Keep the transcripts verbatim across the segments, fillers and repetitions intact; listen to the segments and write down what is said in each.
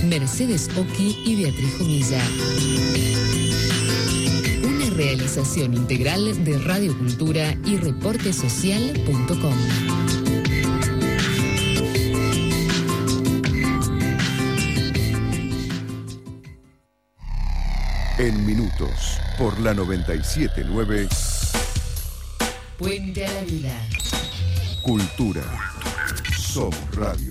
Mercedes Oki y Beatriz Jumilla. Una realización integral de Radio Cultura y reporte social punto com. En minutos, por la noventa y siete punto nueve. Puente a la vida. Cultura. Somos Radio.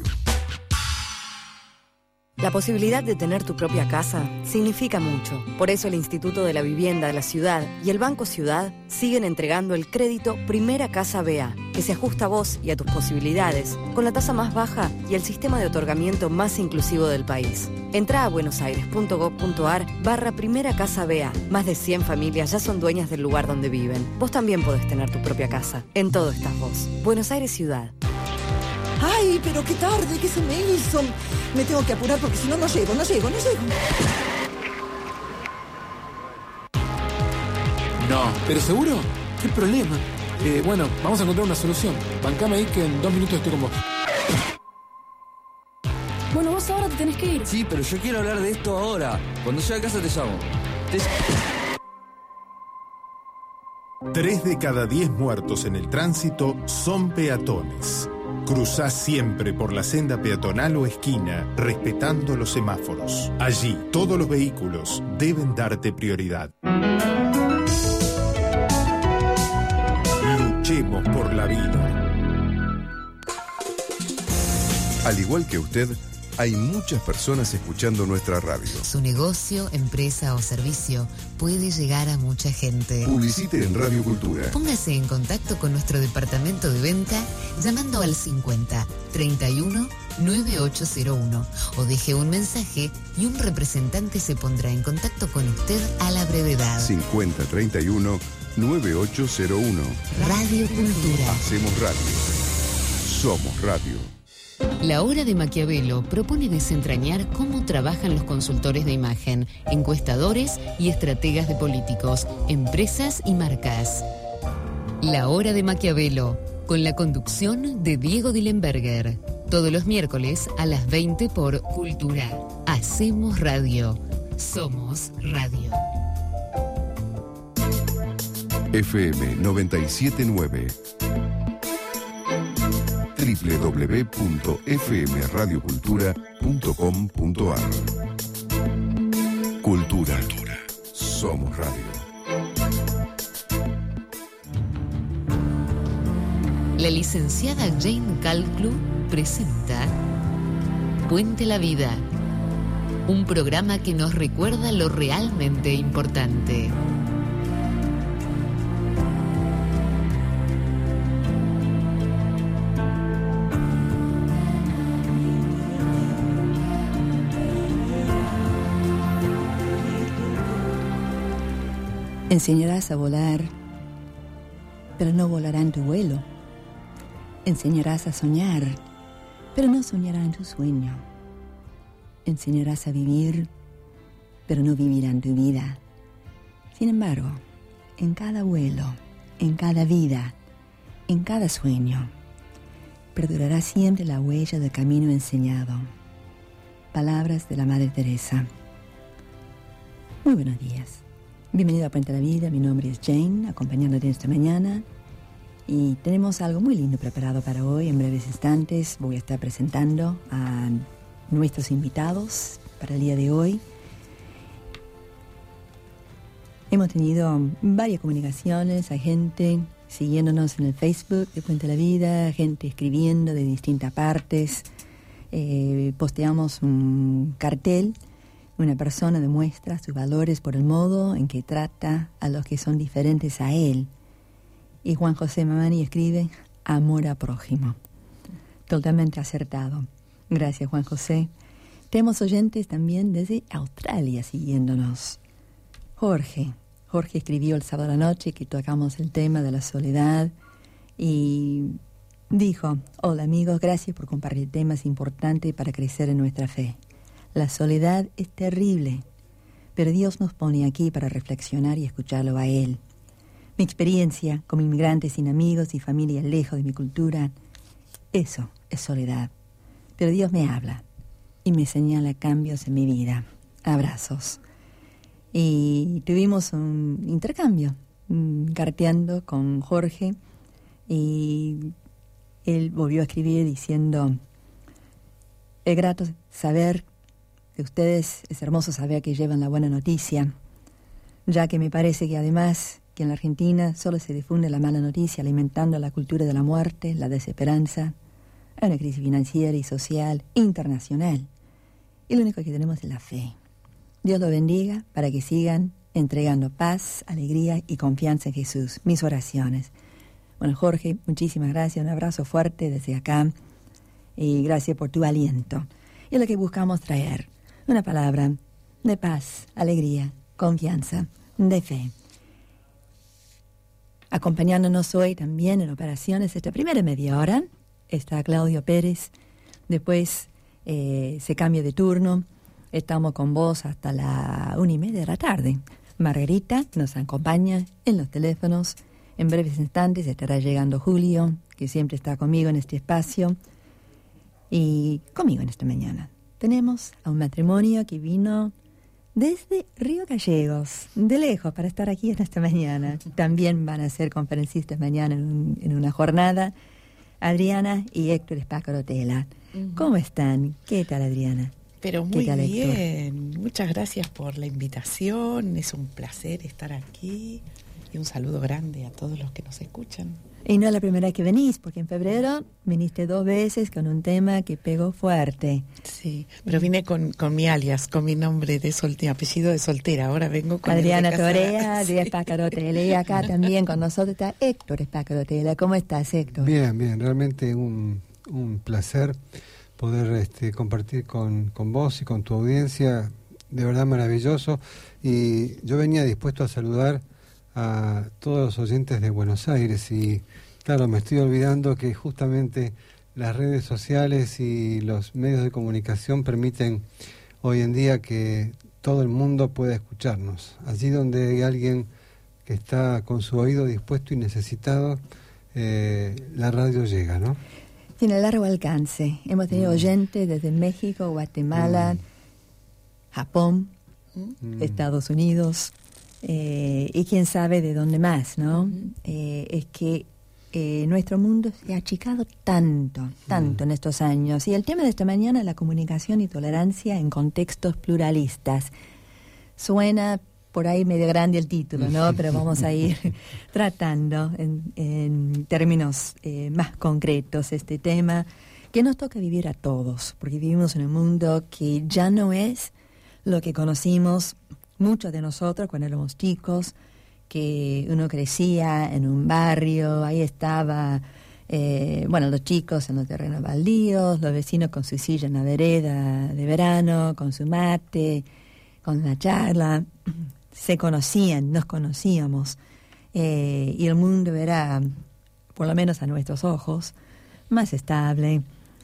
La posibilidad de tener tu propia casa significa mucho. Por eso el Instituto de la Vivienda de la Ciudad y el Banco Ciudad siguen entregando el crédito Primera Casa B A, que se ajusta a vos y a tus posibilidades, con la tasa más baja y el sistema de otorgamiento más inclusivo del país. Entrá a buenosaires.gov.ar barra Primera Casa B A. Más de cien familias ya son dueñas del lugar donde viven. Vos también podés tener tu propia casa. En todo estás vos. Buenos Aires Ciudad. ¡Ay, pero qué tarde! ¿Qué se me hizo? Me tengo que apurar porque si no, no llego, no llego, no llego. No. ¿Pero seguro? ¿Qué problema? Eh, bueno, vamos a encontrar una solución. Bancame ahí que en dos minutos estoy con vos. Bueno, vos ahora te tenés que ir. Sí, pero yo quiero hablar de esto ahora. Cuando llegue a casa te llamo. Te... Tres de cada diez muertos en el tránsito son peatones. Cruzá siempre por la senda peatonal o esquina, respetando los semáforos. Allí, todos los vehículos deben darte prioridad. Luchemos por la vida. Al igual que usted, hay muchas personas escuchando nuestra radio. Su negocio, empresa o servicio puede llegar a mucha gente. Publicite en Radio Cultura. Póngase en contacto con nuestro departamento de venta llamando al cincuenta, treinta y uno, noventa y ocho cero uno o deje un mensaje y un representante se pondrá en contacto con usted a la brevedad. cincuenta, treinta y uno, noventa y ocho cero uno. Radio Cultura. Hacemos radio. Somos radio. La Hora de Maquiavelo propone desentrañar cómo trabajan los consultores de imagen, encuestadores y estrategas de políticos, empresas y marcas. La Hora de Maquiavelo, con la conducción de Diego Dillenberger. Todos los miércoles a las veinte por Cultura. Hacemos radio. Somos radio. F M noventa y siete punto nueve. doble u doble u doble u punto f m radio cultura punto com punto a r. Cultura. Somos radio. La licenciada Jane Calclu presenta Puente a la Vida, un programa que nos recuerda lo realmente importante. Enseñarás a volar, pero no volará en tu vuelo. Enseñarás a soñar, pero no soñará en tu sueño. Enseñarás a vivir, pero no vivirá en tu vida. Sin embargo, en cada vuelo, en cada vida, en cada sueño, perdurará siempre la huella del camino enseñado. Palabras de la Madre Teresa. Muy buenos días. Bienvenido a Puente a la Vida, mi nombre es Jane, acompañándote esta mañana y tenemos algo muy lindo preparado para hoy. En breves instantes voy a estar presentando a nuestros invitados para el día de hoy. Hemos tenido varias comunicaciones, hay gente siguiéndonos en el Facebook de Puente a la Vida, gente escribiendo de distintas partes. Eh, posteamos un cartel. Una persona demuestra sus valores por el modo en que trata a los que son diferentes a él. Y Juan José Mamani escribe, amor a prójimo. Totalmente acertado. Gracias, Juan José. Tenemos oyentes también desde Australia siguiéndonos. Jorge. Jorge escribió el sábado a la noche que tocamos el tema de la soledad y dijo, hola amigos, gracias por compartir temas importantes para crecer en nuestra fe. La soledad es terrible, pero Dios nos pone aquí para reflexionar y escucharlo a Él. Mi experiencia como inmigrante sin amigos y familia lejos de mi cultura, eso es soledad. Pero Dios me habla y me señala cambios en mi vida. Abrazos. Y tuvimos un intercambio, mm, carteando con Jorge, y él volvió a escribir diciendo: es grato saber de ustedes, es hermoso saber que llevan la buena noticia, ya que me parece que además que en la Argentina solo se difunde la mala noticia, alimentando la cultura de la muerte, la desesperanza. Hay una crisis financiera y social internacional, y lo único que tenemos es la fe. Dios lo bendiga para que sigan entregando paz, alegría y confianza en Jesús. Mis oraciones. Bueno, Jorge, muchísimas gracias, un abrazo fuerte desde acá, y gracias por tu aliento. Y es lo que buscamos traer, una palabra de paz, alegría, confianza, de fe. Acompañándonos hoy también en operaciones esta primera media hora está Claudio Pérez. Después eh, se cambia de turno. Estamos con vos hasta la una y media de la tarde. Margarita nos acompaña en los teléfonos. En breves instantes estará llegando Julio, que siempre está conmigo en este espacio, y conmigo en esta mañana. Tenemos a un matrimonio que vino desde Río Gallegos, de lejos, para estar aquí en esta mañana. También van a ser conferencistas mañana en, un, en una jornada. Adriana y Héctor Spacarotela. Uh-huh. ¿Cómo están? ¿Qué tal, Adriana? Pero muy bien. Muchas gracias por la invitación. Es un placer estar aquí. Y un saludo grande a todos los que nos escuchan. Y no es la primera vez que venís, porque en febrero viniste dos veces con un tema que pegó fuerte. Sí, pero vine con, con mi alias, con mi nombre de soltera, apellido de soltera. Ahora vengo con Adriana el de Torea, de Spacarotela. Y acá también con nosotros está Héctor Spacarotela. ¿Cómo estás, Héctor? Bien, bien. Realmente un, un placer poder este, compartir con, con vos y con tu audiencia. De verdad maravilloso. Y yo venía dispuesto a saludar a todos los oyentes de Buenos Aires, y claro, me estoy olvidando que justamente las redes sociales y los medios de comunicación permiten hoy en día que todo el mundo pueda escucharnos. Allí donde hay alguien que está con su oído dispuesto y necesitado, eh, la radio llega, ¿no? Tiene largo alcance. Hemos tenido mm. oyentes desde México, Guatemala, mm. Japón, mm. Estados Unidos, Eh, y quién sabe de dónde más, ¿no? Uh-huh. Eh, es que eh, nuestro mundo se ha achicado tanto, tanto uh-huh. en estos años. Y el tema de esta mañana es la comunicación y tolerancia en contextos pluralistas. Suena por ahí medio grande el título, ¿no? Pero vamos a ir tratando en, en términos eh, más concretos este tema que nos toca vivir a todos, porque vivimos en un mundo que ya no es lo que conocimos muchos de nosotros cuando éramos chicos, que uno crecía en un barrio, ahí estaba, eh, bueno, los chicos en los terrenos baldíos, los vecinos con su silla en la vereda de verano, con su mate, con la charla, se conocían, nos conocíamos, eh, y el mundo era, por lo menos a nuestros ojos, más estable.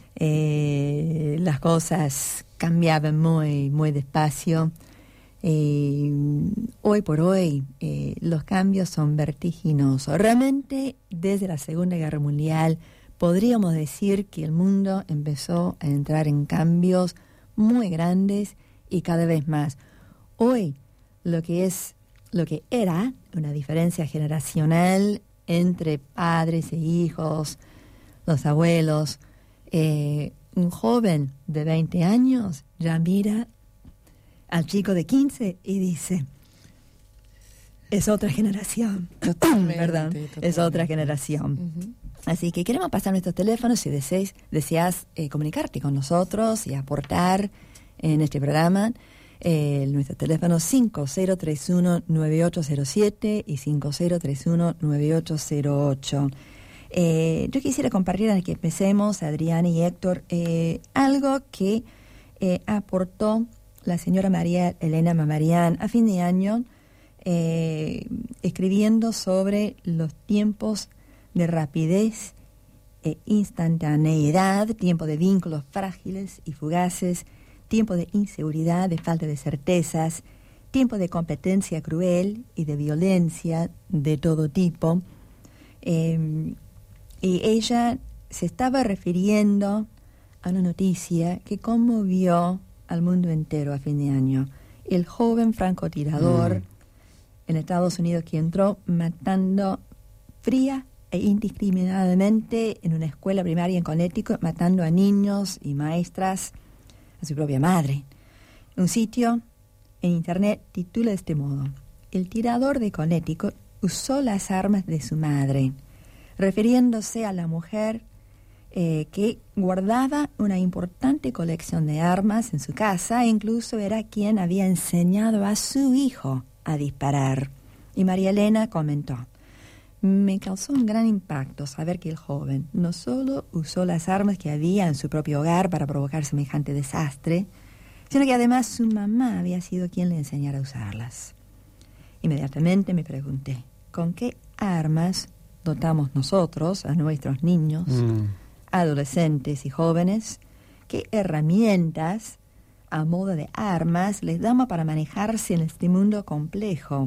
Eh, las cosas cambiaban muy, muy despacio. Eh, hoy por hoy eh, los cambios son vertiginosos. Realmente desde la Segunda Guerra Mundial podríamos decir que el mundo empezó a entrar en cambios muy grandes y cada vez más. Hoy lo que es, lo que era una diferencia generacional entre padres e hijos, los abuelos, eh, un joven de veinte años ya mira al chico de quince y dice, es otra generación, ¿verdad? Totalmente. Es otra generación. Uh-huh. Así que queremos pasar nuestros teléfonos si deseas, deseas eh, comunicarte con nosotros y aportar en este programa. Eh, nuestro teléfono cinco cero tres uno nueve ocho cero siete y cinco cero tres uno nueve ocho cero ocho. Eh, yo quisiera compartir antes que empecemos, Adriana y Héctor, eh, algo que eh, aportó la señora María Elena Mamarian a fin de año, eh, escribiendo sobre los tiempos de rapidez e instantaneidad, tiempo de vínculos frágiles y fugaces, tiempo de inseguridad, de falta de certezas, tiempo de competencia cruel y de violencia de todo tipo. Eh, y ella se estaba refiriendo a una noticia que conmovió al mundo entero a fin de año. El joven francotirador mm. en Estados Unidos que entró matando fría e indiscriminadamente en una escuela primaria en Connecticut, matando a niños y maestras, a su propia madre. Un sitio en internet titula de este modo: el tirador de Connecticut usó las armas de su madre, refiriéndose a la mujer eh, que guardaba una importante colección de armas en su casa e incluso era quien había enseñado a su hijo a disparar. Y María Elena comentó: me causó un gran impacto saber que el joven no solo usó las armas que había en su propio hogar para provocar semejante desastre, sino que además su mamá había sido quien le enseñara a usarlas. Inmediatamente me pregunté, ¿con qué armas dotamos nosotros a nuestros niños, mm. adolescentes y jóvenes? ¿Qué herramientas, a modo de armas, les damos para manejarse en este mundo complejo?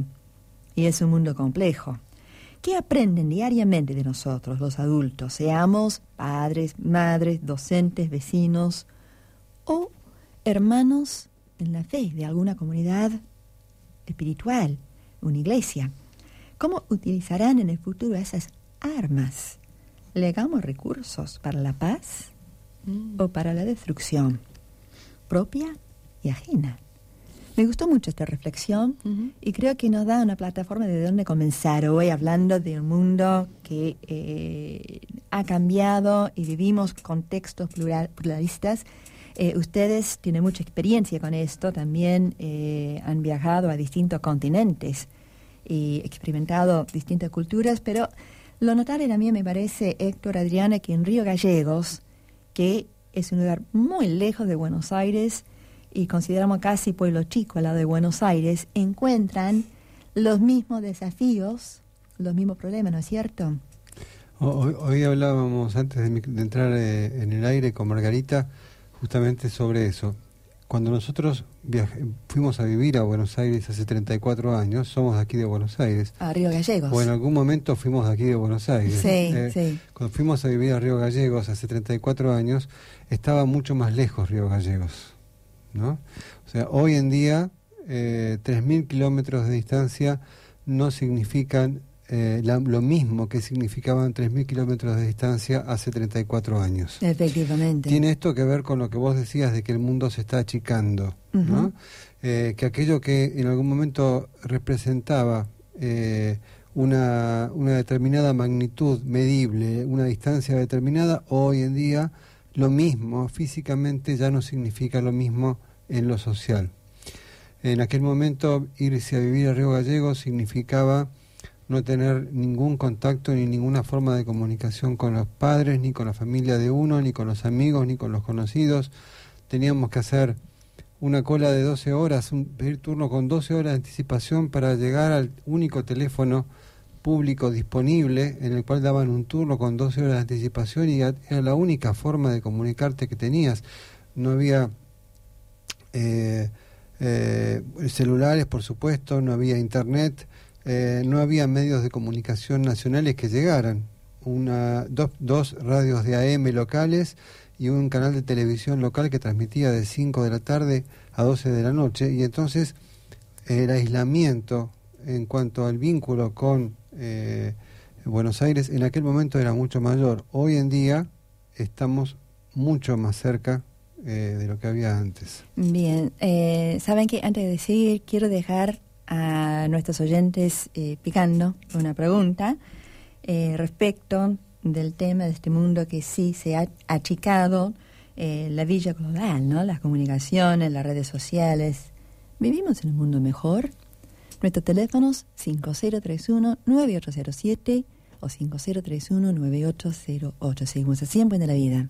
Y es un mundo complejo. ¿Qué aprenden diariamente de nosotros, los adultos, seamos padres, madres, docentes, vecinos o hermanos en la fe de alguna comunidad espiritual, una iglesia? ¿Cómo utilizarán en el futuro esas armas? ¿Legamos recursos para la paz mm. o para la destrucción propia y ajena? Me gustó mucho esta reflexión uh-huh. y creo que nos da una plataforma de dónde comenzar hoy, hablando de un mundo que eh, ha cambiado y vivimos contextos plural, pluralistas. Eh, ustedes tienen mucha experiencia con esto, también eh, han viajado a distintos continentes y experimentado distintas culturas, pero lo notable también me parece, Héctor, Adriana, que en Río Gallegos, que es un lugar muy lejos de Buenos Aires, y consideramos casi pueblo chico al lado de Buenos Aires, encuentran los mismos desafíos, los mismos problemas, ¿no es cierto? Hoy, hoy hablábamos, antes de, de entrar eh, en el aire con Margarita, justamente sobre eso. Cuando nosotros viaje, fuimos a vivir a Buenos Aires hace treinta y cuatro años, somos de aquí de Buenos Aires. A Río Gallegos. O en algún momento fuimos de aquí de Buenos Aires. Sí, eh, sí. Cuando fuimos a vivir a Río Gallegos hace treinta y cuatro años, estaba mucho más lejos Río Gallegos, ¿no? O sea, hoy en día eh, tres mil kilómetros de distancia no significan eh, la, lo mismo que significaban tres mil kilómetros de distancia hace treinta y cuatro años. Efectivamente. Tiene esto que ver con lo que vos decías de que el mundo se está achicando, uh-huh. ¿no? Eh, que aquello que en algún momento representaba eh, una, una determinada magnitud medible, una distancia determinada, hoy en día lo mismo físicamente ya no significa lo mismo en lo social. En aquel momento irse a vivir a Río Gallegos significaba no tener ningún contacto ni ninguna forma de comunicación con los padres, ni con la familia de uno, ni con los amigos, ni con los conocidos. Teníamos que hacer una cola de doce horas, un, pedir turno con doce horas de anticipación para llegar al único teléfono público disponible, en el cual daban un turno con doce horas de anticipación y era la única forma de comunicarte que tenías. No había eh, eh, celulares, por supuesto, no había internet, eh, no había medios de comunicación nacionales que llegaran. Una, dos, dos radios de A M locales y un canal de televisión local que transmitía de cinco de la tarde a doce de la noche, y entonces el aislamiento en cuanto al vínculo con eh, Buenos Aires en aquel momento era mucho mayor. Hoy en día estamos mucho más cerca eh, de lo que había antes. Bien, eh, saben que antes de seguir quiero dejar a nuestros oyentes eh, picando una pregunta eh, respecto del tema de este mundo que sí se ha achicado, eh, la villa global, ¿no? Las comunicaciones, las redes sociales. ¿Vivimos en un mundo mejor? Nuestros teléfonos cinco cero tres uno nueve ocho cero siete o cinco cero tres uno nueve ocho cero ocho. Seguimos así en Puente de la Vida.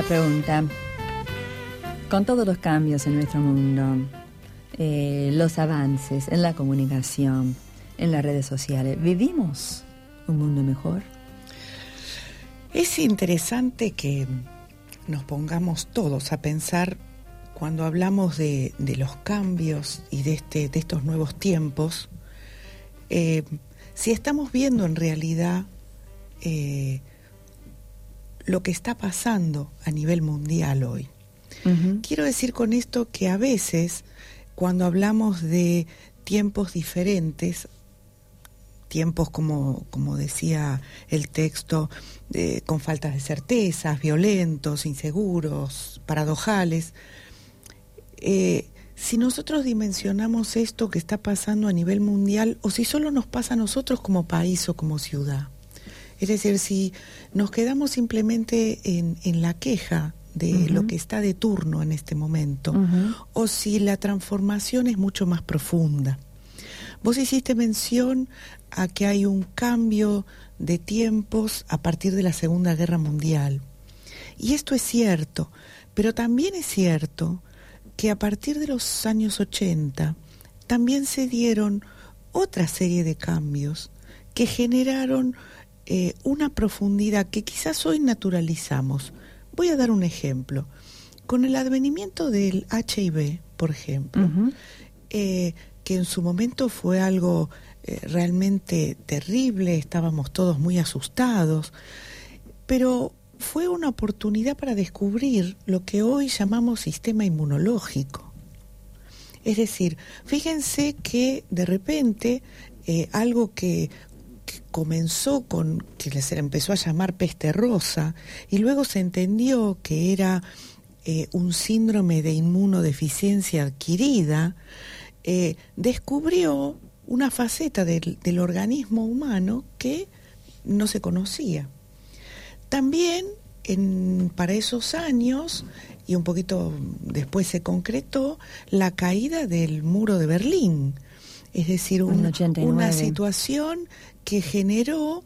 pregunta. Con todos los cambios en nuestro mundo, eh, los avances en la comunicación, en las redes sociales, ¿vivimos un mundo mejor? Es interesante que nos pongamos todos a pensar cuando hablamos de, de los cambios y de, este, de estos nuevos tiempos, eh, si estamos viendo en realidad eh, lo que está pasando a nivel mundial hoy. Uh-huh. Quiero decir con esto que a veces, cuando hablamos de tiempos diferentes, tiempos como, como decía el texto, eh, con faltas de certezas, violentos, inseguros, paradojales, eh, si nosotros dimensionamos esto que está pasando a nivel mundial, o si solo nos pasa a nosotros como país o como ciudad, es decir, si nos quedamos simplemente en, en la queja de uh-huh. lo que está de turno en este momento, uh-huh. o si la transformación es mucho más profunda. Vos hiciste mención a que hay un cambio de tiempos a partir de la Segunda Guerra Mundial. Y esto es cierto, pero también es cierto que a partir de los años ochenta también se dieron otra serie de cambios que generaron eh, una profundidad que quizás hoy naturalizamos. Voy a dar un ejemplo. Con el advenimiento del H I V, por ejemplo, uh-huh. eh, que en su momento fue algo eh, realmente terrible, estábamos todos muy asustados, pero fue una oportunidad para descubrir lo que hoy llamamos sistema inmunológico. Es decir, fíjense que de repente eh, algo que, que comenzó con, que se le empezó a llamar peste rosa, y luego se entendió que era eh, un síndrome de inmunodeficiencia adquirida, eh, descubrió una faceta del, del organismo humano que no se conocía. También en, para esos años, y un poquito después se concretó, la caída del muro de Berlín. Es decir, un, una situación que generó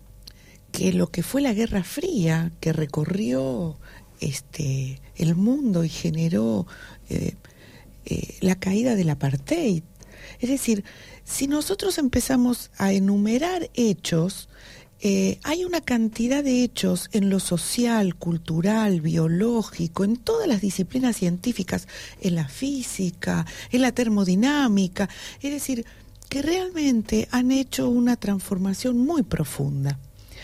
que lo que fue la Guerra Fría, que recorrió este, el mundo y generó eh, eh, la caída del apartheid. Es decir, si nosotros empezamos a enumerar hechos, Eh, hay una cantidad de hechos en lo social, cultural, biológico, en todas las disciplinas científicas, en la física, en la termodinámica, es decir, que realmente han hecho una transformación muy profunda.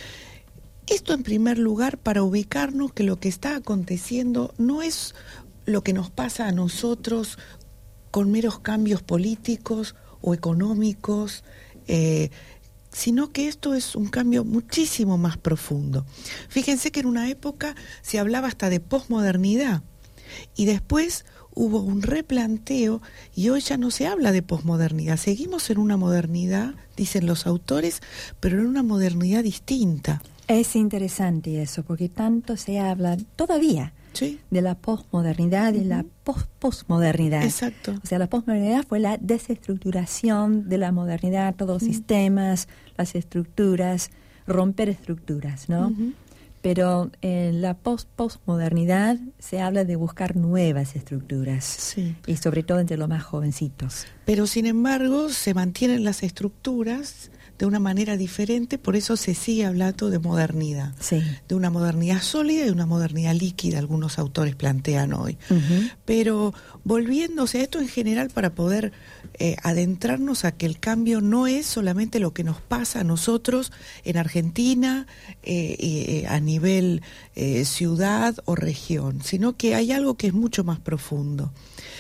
Esto en primer lugar para ubicarnos que lo que está aconteciendo no es lo que nos pasa a nosotros con meros cambios políticos o económicos, eh, sino que esto es un cambio muchísimo más profundo. Fíjense que en una época se hablaba hasta de posmodernidad, y después hubo un replanteo, y hoy ya no se habla de posmodernidad. Seguimos en una modernidad, dicen los autores, pero en una modernidad distinta. Es interesante eso, porque tanto se habla todavía ¿sí? de la posmodernidad y uh-huh. la post-postmodernidad. Exacto. O sea, la posmodernidad fue la desestructuración de la modernidad, todos los uh-huh. sistemas, las estructuras, romper estructuras, ¿no? Uh-huh. Pero en la post-postmodernidad se habla de buscar nuevas estructuras, sí. y sobre todo entre los más jovencitos. Pero sin embargo se mantienen las estructuras de una manera diferente, por eso se sigue hablando de modernidad, sí. de una modernidad sólida y una modernidad líquida, algunos autores plantean hoy. Uh-huh. Pero volviendo, o sea, esto en general para poder eh, adentrarnos a que el cambio no es solamente lo que nos pasa a nosotros en Argentina, eh, eh, a nivel eh, ciudad o región, sino que hay algo que es mucho más profundo.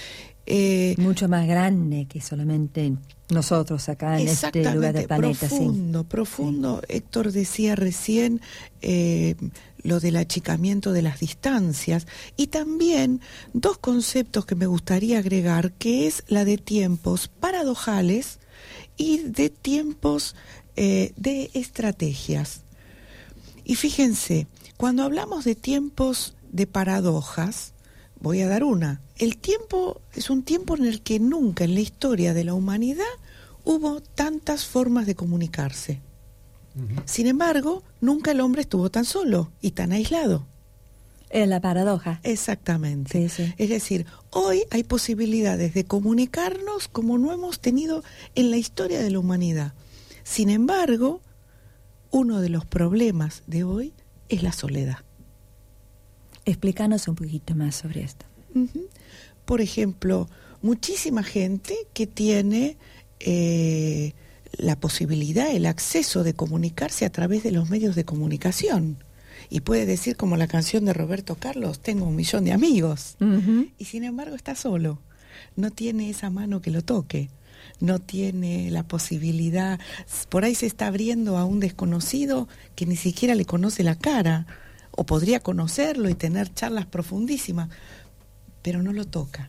Eh, mucho más grande que solamente nosotros acá en este lugar del planeta. Profundo, sí. profundo. Sí. Héctor decía recién eh, lo del achicamiento de las distancias, y también dos conceptos que me gustaría agregar, que es la de tiempos paradojales y de tiempos eh, de estrategias. Y fíjense, cuando hablamos de tiempos de paradojas, voy a dar una. El tiempo es un tiempo en el que nunca en la historia de la humanidad hubo tantas formas de comunicarse. Uh-huh. Sin embargo, nunca el hombre estuvo tan solo y tan aislado. Es la paradoja. Exactamente. Sí, sí. Es decir, hoy hay posibilidades de comunicarnos como no hemos tenido en la historia de la humanidad. Sin embargo, uno de los problemas de hoy es la soledad. Explícanos un poquito más sobre esto. Uh-huh. Por ejemplo, muchísima gente que tiene eh, la posibilidad, el acceso de comunicarse a través de los medios de comunicación. Y puede decir, como la canción de Roberto Carlos, tengo un millón de amigos. Uh-huh. Y sin embargo está solo. No tiene esa mano que lo toque. No tiene la posibilidad. Por ahí se está abriendo a un desconocido que ni siquiera le conoce la cara. O podría conocerlo y tener charlas profundísimas. Pero no lo toca.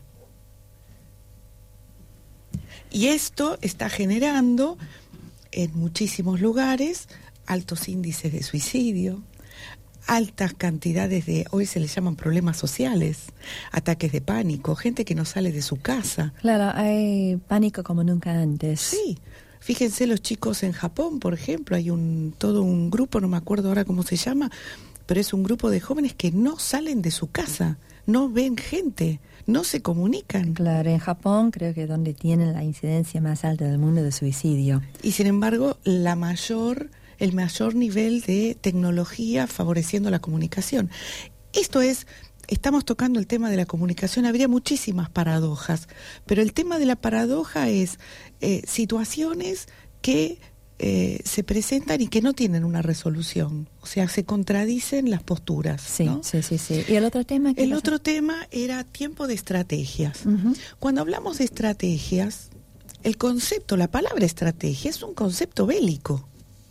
Y esto está generando en muchísimos lugares altos índices de suicidio, altas cantidades de, hoy se les llaman problemas sociales, ataques de pánico, gente que no sale de su casa. Claro, hay pánico como nunca antes. Sí, fíjense los chicos en Japón, por ejemplo, hay un todo un grupo, no me acuerdo ahora cómo se llama, pero es un grupo de jóvenes que no salen de su casa, no ven gente, no se comunican. Claro, en Japón creo que es donde tienen la incidencia más alta del mundo de suicidio. Y sin embargo, la mayor... el mayor nivel de tecnología favoreciendo la comunicación. Esto es, estamos tocando el tema de la comunicación, habría muchísimas paradojas, pero el tema de la paradoja es eh, situaciones que eh, se presentan y que no tienen una resolución, o sea, se contradicen las posturas. Sí, ¿no? sí, sí, sí. ¿Y el otro tema? El pasa? otro tema era tiempo de estrategias. Uh-huh. Cuando hablamos de estrategias, el concepto, la palabra estrategia es un concepto bélico.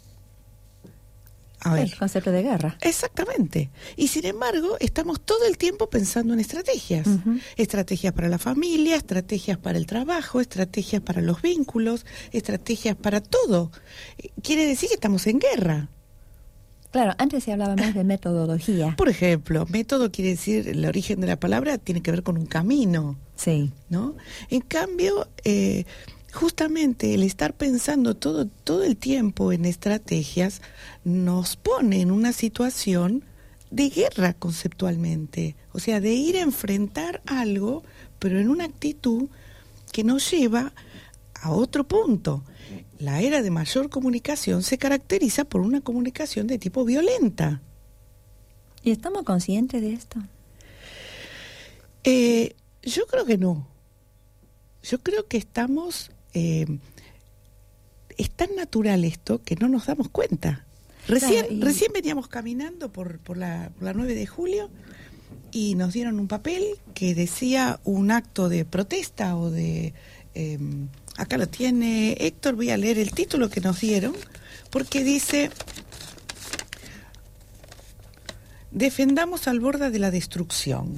A ver. El concepto de guerra. Exactamente. Y sin embargo, estamos todo el tiempo pensando en estrategias. Uh-huh. Estrategias para la familia, estrategias para el trabajo, estrategias para los vínculos, estrategias para todo. Quiere decir que estamos en guerra. Claro, antes se hablaba más de metodología. Por ejemplo, método quiere decir, el origen de la palabra tiene que ver con un camino. Sí. ¿No? En cambio, eh, justamente el estar pensando todo, todo el tiempo en estrategias nos pone en una situación de guerra conceptualmente, o sea, de ir a enfrentar algo, pero en una actitud que nos lleva a otro punto. La era de mayor comunicación se caracteriza por una comunicación de tipo violenta. ¿Y estamos conscientes de esto? Eh, yo creo que no. Yo creo que estamos... Eh, es tan natural esto que no nos damos cuenta. Recién, claro, y... recién veníamos caminando por, por, la, por la nueve de julio y nos dieron un papel que decía un acto de protesta o de... Eh, acá lo tiene Héctor, voy a leer el título que nos dieron, porque dice: defendamos al borde de la destrucción.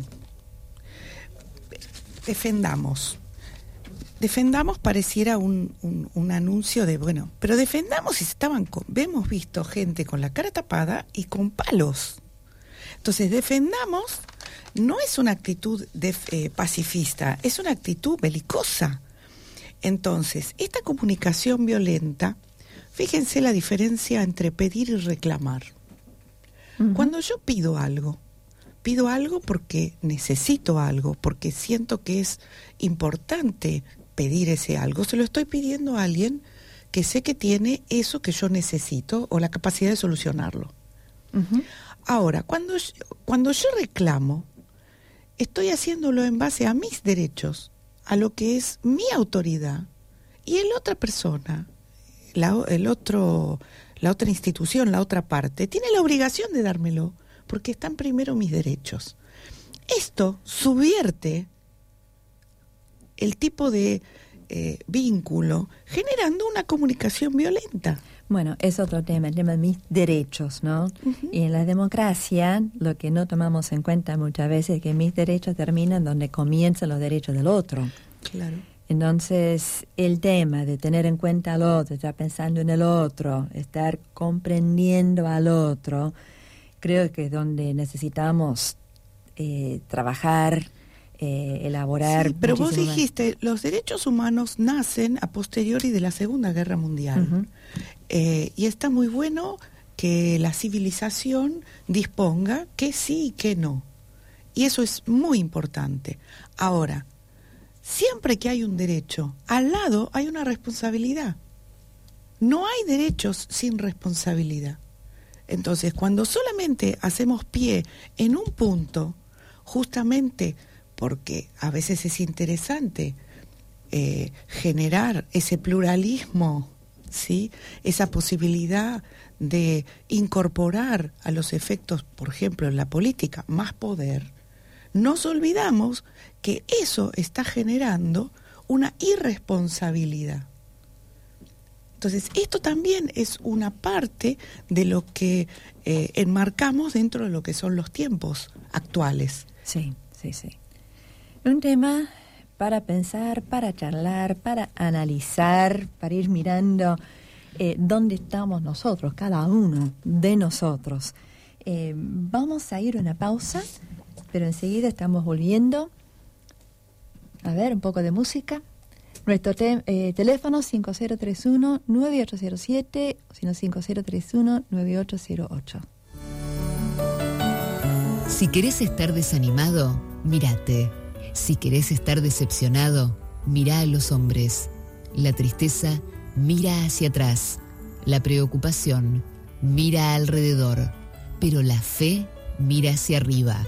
Defendamos. Defendamos pareciera un, un, un anuncio de, bueno, pero defendamos si estaban con, hemos visto gente con la cara tapada y con palos. Entonces, defendamos no es una actitud de, eh, pacifista, es una actitud belicosa. Entonces, esta comunicación violenta, fíjense la diferencia entre pedir y reclamar. Uh-huh. Cuando yo pido algo, pido algo porque necesito algo, porque siento que es importante pedir ese algo, se lo estoy pidiendo a alguien que sé que tiene eso que yo necesito o la capacidad de solucionarlo. Uh-huh. Ahora, cuando, cuando yo reclamo, estoy haciéndolo en base a mis derechos, a lo que es mi autoridad, y la otra persona, la, el otro, la otra institución, la otra parte, tiene la obligación de dármelo, porque están primero mis derechos. Esto subvierte el tipo de eh, vínculo, generando una comunicación violenta. Bueno, es otro tema, el tema de mis derechos, ¿no? Uh-huh. Y en la democracia, lo que no tomamos en cuenta muchas veces es que mis derechos terminan donde comienzan los derechos del otro. Claro. Entonces, el tema de tener en cuenta al otro, estar pensando en el otro, estar comprendiendo al otro, creo que es donde necesitamos eh, trabajar, eh, elaborar. Sí, pero vos más. dijiste, los derechos humanos nacen a posteriori de la Segunda Guerra Mundial. Uh-huh. Eh, y está muy bueno que la civilización disponga que sí y que no. Y eso es muy importante. Ahora, siempre que hay un derecho, al lado hay una responsabilidad. No hay derechos sin responsabilidad. Entonces, cuando solamente hacemos pie en un punto, justamente porque a veces es interesante eh, generar ese pluralismo, ¿sí? Esa posibilidad de incorporar a los efectos, por ejemplo, en la política, más poder, nos olvidamos que eso está generando una irresponsabilidad. Entonces, esto también es una parte de lo que eh, enmarcamos dentro de lo que son los tiempos actuales. Sí, sí, sí. Un tema para pensar, para charlar, para analizar, para ir mirando eh, dónde estamos nosotros, cada uno de nosotros. Eh, vamos a ir a una pausa, pero enseguida estamos volviendo. A ver, un poco de música. Nuestro te- eh, teléfono cinco cero tres uno, nueve ocho cero siete, sino cinco cero tres uno, nueve ocho cero ocho. Si querés estar desanimado, mírate. Si querés estar decepcionado, mirá a los hombres. La tristeza, mira hacia atrás. La preocupación, mira alrededor. Pero la fe, mira hacia arriba.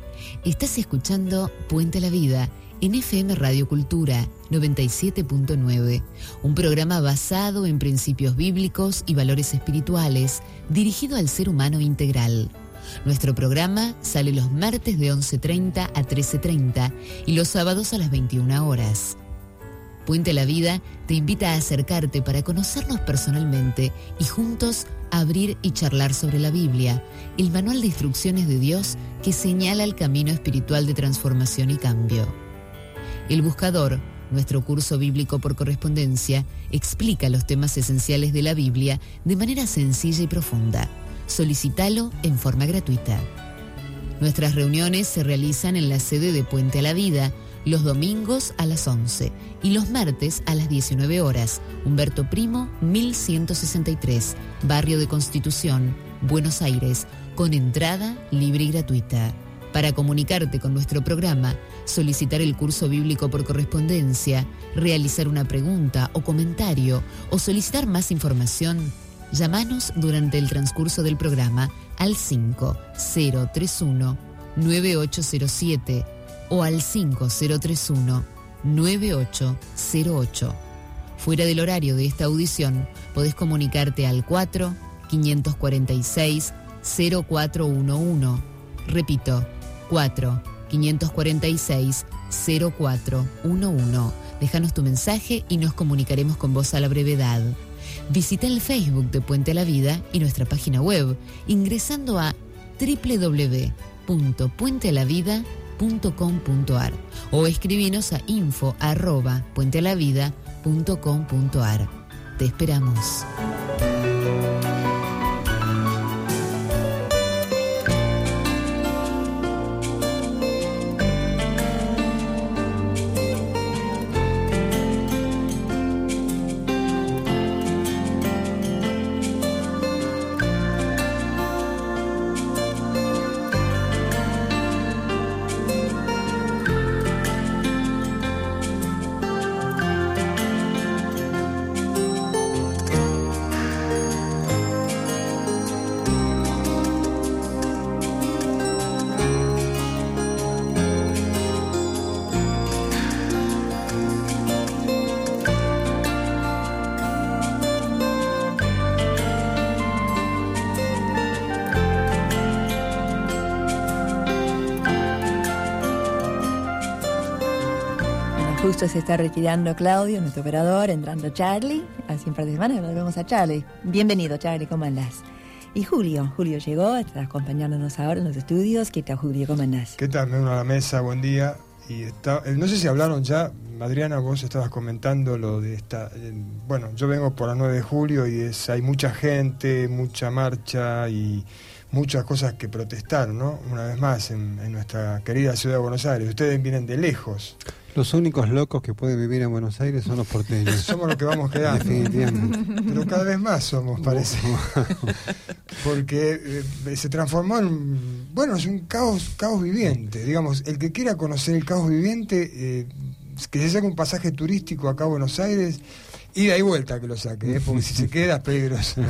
Estás escuchando Puente a la Vida en F M Radio Cultura noventa y siete punto nueve, un programa basado en principios bíblicos y valores espirituales, dirigido al ser humano integral. Nuestro programa sale los martes de once treinta a trece treinta y los sábados a las veintiuna horas. Puente a la Vida te invita a acercarte para conocernos personalmente y juntos abrir y charlar sobre la Biblia, el manual de instrucciones de Dios que señala el camino espiritual de transformación y cambio. El Buscador, nuestro curso bíblico por correspondencia, explica los temas esenciales de la Biblia de manera sencilla y profunda. Solicítalo en forma gratuita. Nuestras reuniones se realizan en la sede de Puente a la Vida, los domingos a las once y los martes a las diecinueve horas, Humberto Primo, mil ciento sesenta y tres, Barrio de Constitución, Buenos Aires, con entrada libre y gratuita. Para comunicarte con nuestro programa, solicitar el curso bíblico por correspondencia, realizar una pregunta o comentario o solicitar más información, llámanos durante el transcurso del programa al cinco cero tres uno, nueve ocho cero siete o al cinco cero tres uno, nueve ocho cero ocho. Fuera del horario de esta audición, podés comunicarte al cuatro, quinientos cuarenta y seis, cero cuatro uno uno. Repito, cuatro, quinientos cuarenta y seis, cero cuatro uno uno. Déjanos tu mensaje y nos comunicaremos con vos a la brevedad. Visita el Facebook de Puente a la Vida y nuestra página web ingresando a doble u doble u doble u punto puente a la vida punto com punto a r o escribinos a info arroba puentealavida punto com punto a r. Te esperamos. Justo se está retirando Claudio, nuestro operador, entrando Charlie. Hace un par de semanas volvemos a Charlie. Bienvenido, Charlie, ¿cómo andás? Y Julio, Julio llegó, está acompañándonos ahora en los estudios. ¿Qué tal, Julio? ¿Cómo andás? ¿Qué tal? Me uno a la mesa, buen día. Y está, no sé si hablaron ya, Adriana, vos estabas comentando lo de esta... Eh, bueno, yo vengo por la nueve de julio y es, hay mucha gente, mucha marcha y muchas cosas que protestar, ¿no? Una vez más, en, en nuestra querida ciudad de Buenos Aires. Ustedes vienen de lejos. Los únicos locos que pueden vivir en Buenos Aires son los porteños. Somos los que vamos quedando. Definitivamente. Pero cada vez más somos, parece. Porque eh, se transformó en... Bueno, es un caos caos viviente. Digamos, el que quiera conocer el caos viviente, eh, que se saque un pasaje turístico acá a Buenos Aires, ida y vuelta que lo saque, ¿eh? Porque si se queda es peligroso.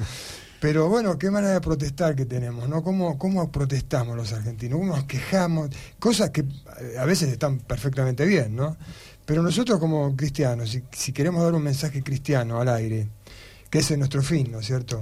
Pero bueno, qué manera de protestar que tenemos, ¿no? ¿Cómo, cómo protestamos los argentinos? ¿Cómo nos quejamos? Cosas que a veces están perfectamente bien, ¿no? Pero nosotros como cristianos, si, si queremos dar un mensaje cristiano al aire, que ese es nuestro fin, ¿no es cierto?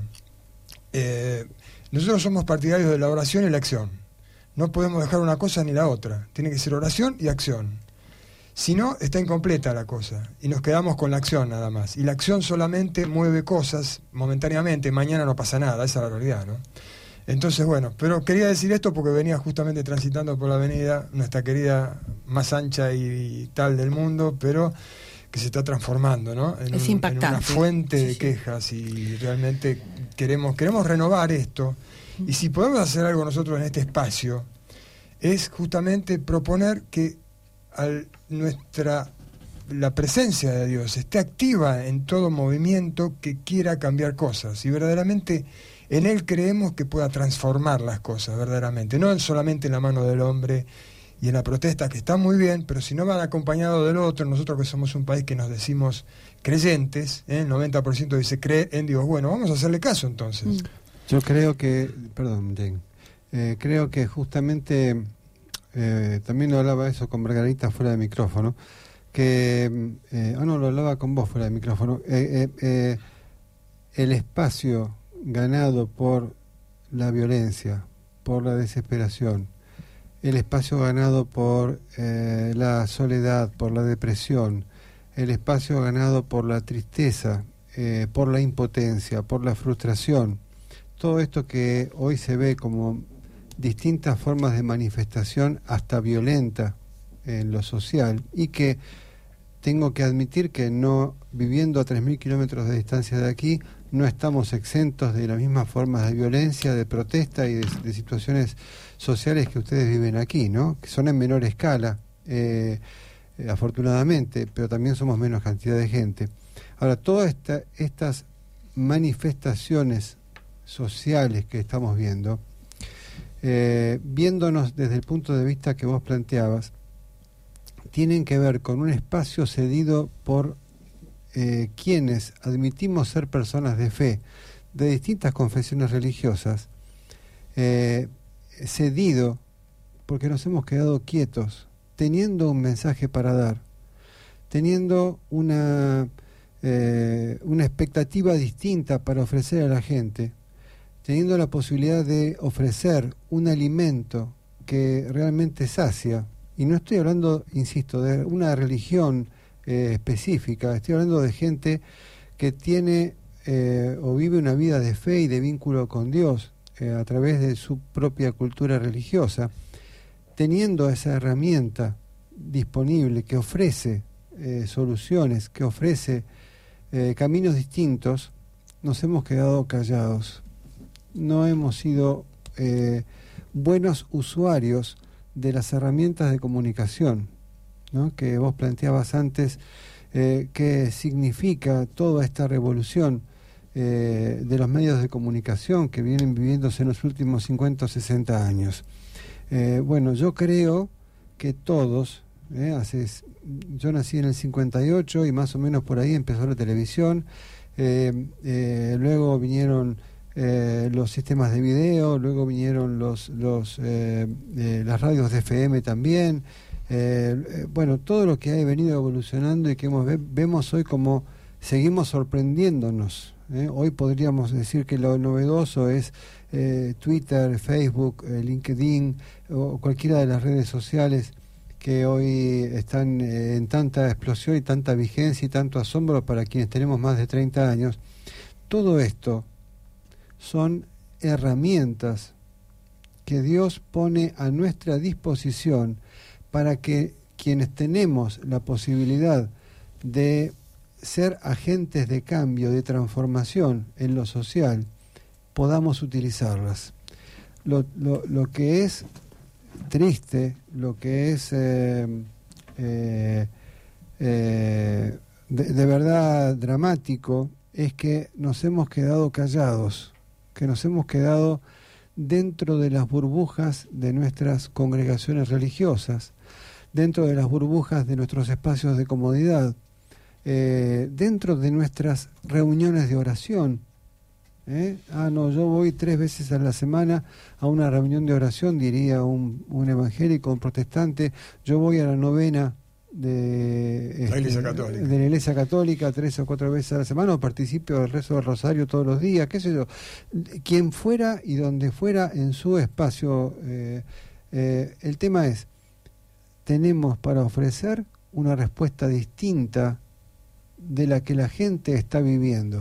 Eh, nosotros somos partidarios de la oración y la acción. No podemos dejar una cosa ni la otra. Tiene que ser oración y acción. Si no, está incompleta la cosa y nos quedamos con la acción nada más. Y la acción solamente mueve cosas momentáneamente, mañana no pasa nada, esa es la realidad, ¿no? Entonces, bueno, pero quería decir esto porque venía justamente transitando por la avenida, nuestra querida más ancha y, y tal del mundo, pero que se está transformando, ¿no? En, es un, impactante. en una fuente sí, de sí. quejas y realmente queremos, queremos renovar esto. Y si podemos hacer algo nosotros en este espacio, es justamente proponer que al nuestra la presencia de Dios esté activa en todo movimiento que quiera cambiar cosas y verdaderamente en Él creemos que pueda transformar las cosas verdaderamente, no solamente en la mano del hombre y en la protesta, que está muy bien, pero si no van acompañados del otro, nosotros que somos un país que nos decimos creyentes, ¿eh? El noventa por ciento dice cree en Dios, bueno, vamos a hacerle caso entonces. Mm. Yo creo que, perdón, Jane, eh, creo que justamente Eh, también lo hablaba eso con Margarita fuera de micrófono, que, eh, ah no, lo hablaba con vos fuera de micrófono, eh, eh, eh, el espacio ganado por la violencia, por la desesperación, el espacio ganado por eh, la soledad, por la depresión, el espacio ganado por la tristeza, eh, por la impotencia, por la frustración, todo esto que hoy se ve como distintas formas de manifestación hasta violenta en lo social y que tengo que admitir que no, viviendo a tres mil kilómetros de distancia de aquí, no estamos exentos de las mismas formas de violencia, de protesta y de, de situaciones sociales que ustedes viven aquí, ¿no? Que son en menor escala, eh, eh, afortunadamente, pero también somos menos cantidad de gente. Ahora, todas esta, estas manifestaciones sociales que estamos viendo, Eh, viéndonos desde el punto de vista que vos planteabas, tienen que ver con un espacio cedido por eh, quienes admitimos ser personas de fe, de distintas confesiones religiosas, eh, cedido porque nos hemos quedado quietos, teniendo un mensaje para dar, teniendo una, eh, una expectativa distinta para ofrecer a la gente, teniendo la posibilidad de ofrecer un alimento que realmente sacia, y no estoy hablando, insisto, de una religión eh, específica, estoy hablando de gente que tiene eh, o vive una vida de fe y de vínculo con Dios eh, a través de su propia cultura religiosa, teniendo esa herramienta disponible que ofrece eh, soluciones, que ofrece eh, caminos distintos, nos hemos quedado callados. No hemos sido eh, buenos usuarios de las herramientas de comunicación, ¿no? Que vos planteabas antes, eh, qué significa toda esta revolución eh, de los medios de comunicación que vienen viviéndose en los últimos cincuenta o sesenta años. Eh, bueno, yo creo que todos, eh, hace, yo nací en el cincuenta y ocho y más o menos por ahí empezó la televisión, eh, eh, luego vinieron Eh, los sistemas de video, luego vinieron los, los eh, eh, las radios de F M también, eh, eh, bueno, todo lo que ha venido evolucionando y que hemos, ve, vemos hoy como seguimos sorprendiéndonos, ¿eh? Hoy podríamos decir que lo novedoso es eh, Twitter, Facebook, eh, LinkedIn o cualquiera de las redes sociales que hoy están eh, en tanta explosión y tanta vigencia y tanto asombro para quienes tenemos más de treinta años. Todo esto son herramientas que Dios pone a nuestra disposición para que quienes tenemos la posibilidad de ser agentes de cambio, de transformación en lo social, podamos utilizarlas. Lo, lo, lo que es triste, lo que es eh, eh, eh, de, de verdad dramático es que nos hemos quedado callados, que nos hemos quedado dentro de las burbujas de nuestras congregaciones religiosas, dentro de las burbujas de nuestros espacios de comodidad, eh, dentro de nuestras reuniones de oración. ¿Eh? Ah, no, yo voy tres veces a la semana a una reunión de oración, diría un, un evangélico, un protestante. Yo voy a la novena de, la este, Iglesia Católica. de la Iglesia Católica tres o cuatro veces a la semana, o participo del rezo del rosario todos los días, qué sé yo. Quien fuera y donde fuera en su espacio, eh, eh, el tema es, tenemos para ofrecer una respuesta distinta de la que la gente está viviendo.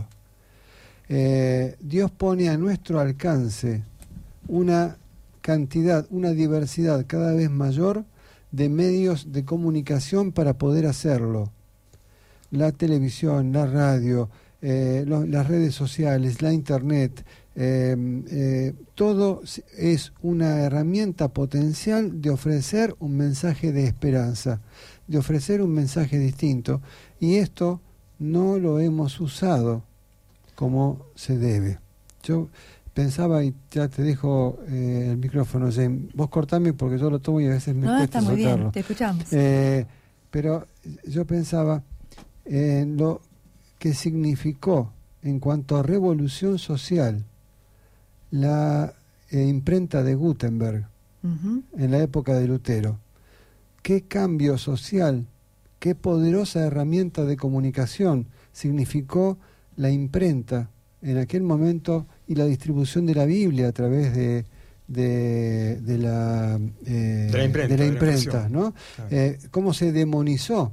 Eh, Dios pone a nuestro alcance una cantidad, una diversidad cada vez mayor de medios de comunicación para poder hacerlo. La televisión, la radio, eh, lo, las redes sociales, la internet, eh, eh, todo es una herramienta potencial de ofrecer un mensaje de esperanza, de ofrecer un mensaje distinto, y esto no lo hemos usado como se debe. Yo pensaba, y ya te dejo eh, el micrófono, James, vos cortame porque yo lo tomo y a veces me no, cuesta está muy soltarlo. bien, te escuchamos. Eh, pero yo pensaba en lo que significó en cuanto a revolución social la eh, imprenta de Gutenberg uh-huh. en la época de Lutero. Qué cambio social, qué poderosa herramienta de comunicación significó la imprenta en aquel momento y la distribución de la Biblia a través de de, de, la, eh, de la imprenta, de la imprenta de la ¿no? Claro. Eh, cómo se demonizó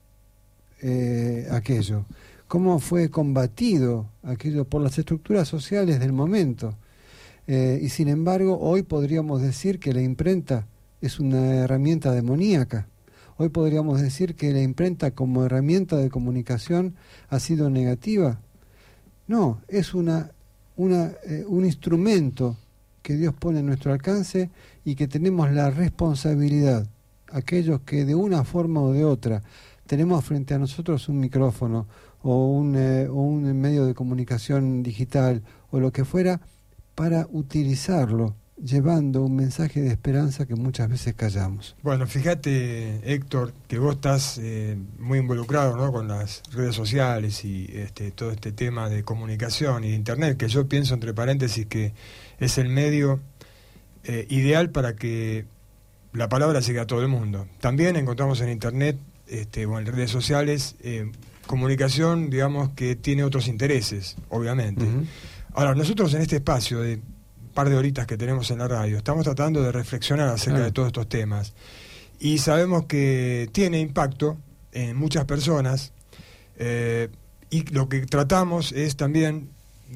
eh, aquello, cómo fue combatido aquello por las estructuras sociales del momento, eh, y sin embargo hoy podríamos decir que la imprenta es una herramienta demoníaca. Hoy podríamos decir que la imprenta como herramienta de comunicación ha sido negativa. No, es una, una, eh, un instrumento que Dios pone a nuestro alcance y que tenemos la responsabilidad, aquellos que de una forma o de otra tenemos frente a nosotros un micrófono o un, eh, o un medio de comunicación digital o lo que fuera, para utilizarlo, llevando un mensaje de esperanza que muchas veces callamos. Bueno, fíjate, Héctor, que vos estás eh, muy involucrado, ¿no?, con las redes sociales y este, todo este tema de comunicación y de internet, que yo pienso, entre paréntesis, que es el medio eh, ideal para que la palabra llegue a todo el mundo. También encontramos en internet este, o en redes sociales eh, comunicación, digamos, que tiene otros intereses, obviamente. Uh-huh. Ahora, nosotros en este espacio de par de horitas que tenemos en la radio, estamos tratando de reflexionar acerca ah. de todos estos temas, y sabemos que tiene impacto en muchas personas, eh, y lo que tratamos es también,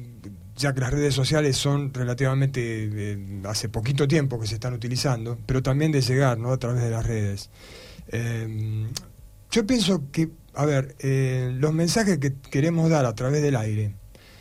ya que las redes sociales son relativamente eh, hace poquito tiempo que se están utilizando, pero también de llegar, ¿no?, a través de las redes. Eh, yo pienso que, a ver, eh, los mensajes que queremos dar a través del aire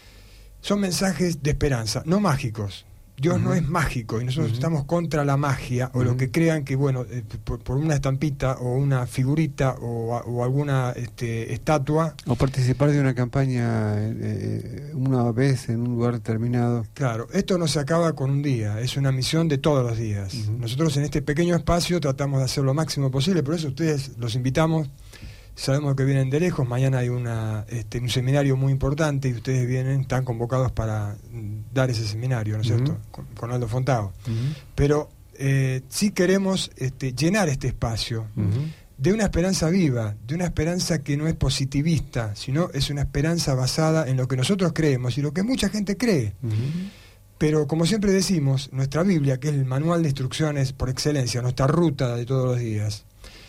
son mensajes de esperanza, no mágicos. Dios uh-huh. no es mágico y nosotros uh-huh. estamos contra la magia o uh-huh. lo que crean que, bueno, eh, por, por una estampita o una figurita o, o alguna este, estatua. O participar de una campaña eh, una vez en un lugar determinado. Claro, esto no se acaba con un día, es una misión de todos los días. Uh-huh. Nosotros en este pequeño espacio tratamos de hacer lo máximo posible, por eso ustedes los invitamos. Sabemos que vienen de lejos, mañana hay una, este, un seminario muy importante y ustedes vienen, están convocados para dar ese seminario, ¿no es uh-huh. cierto?, con, con Aldo Fontao. Uh-huh. Pero eh, sí queremos este, llenar este espacio uh-huh. de una esperanza viva, de una esperanza que no es positivista, sino es una esperanza basada en lo que nosotros creemos y lo que mucha gente cree. Uh-huh. Pero como siempre decimos, nuestra Biblia, que es el manual de instrucciones por excelencia, nuestra ruta de todos los días,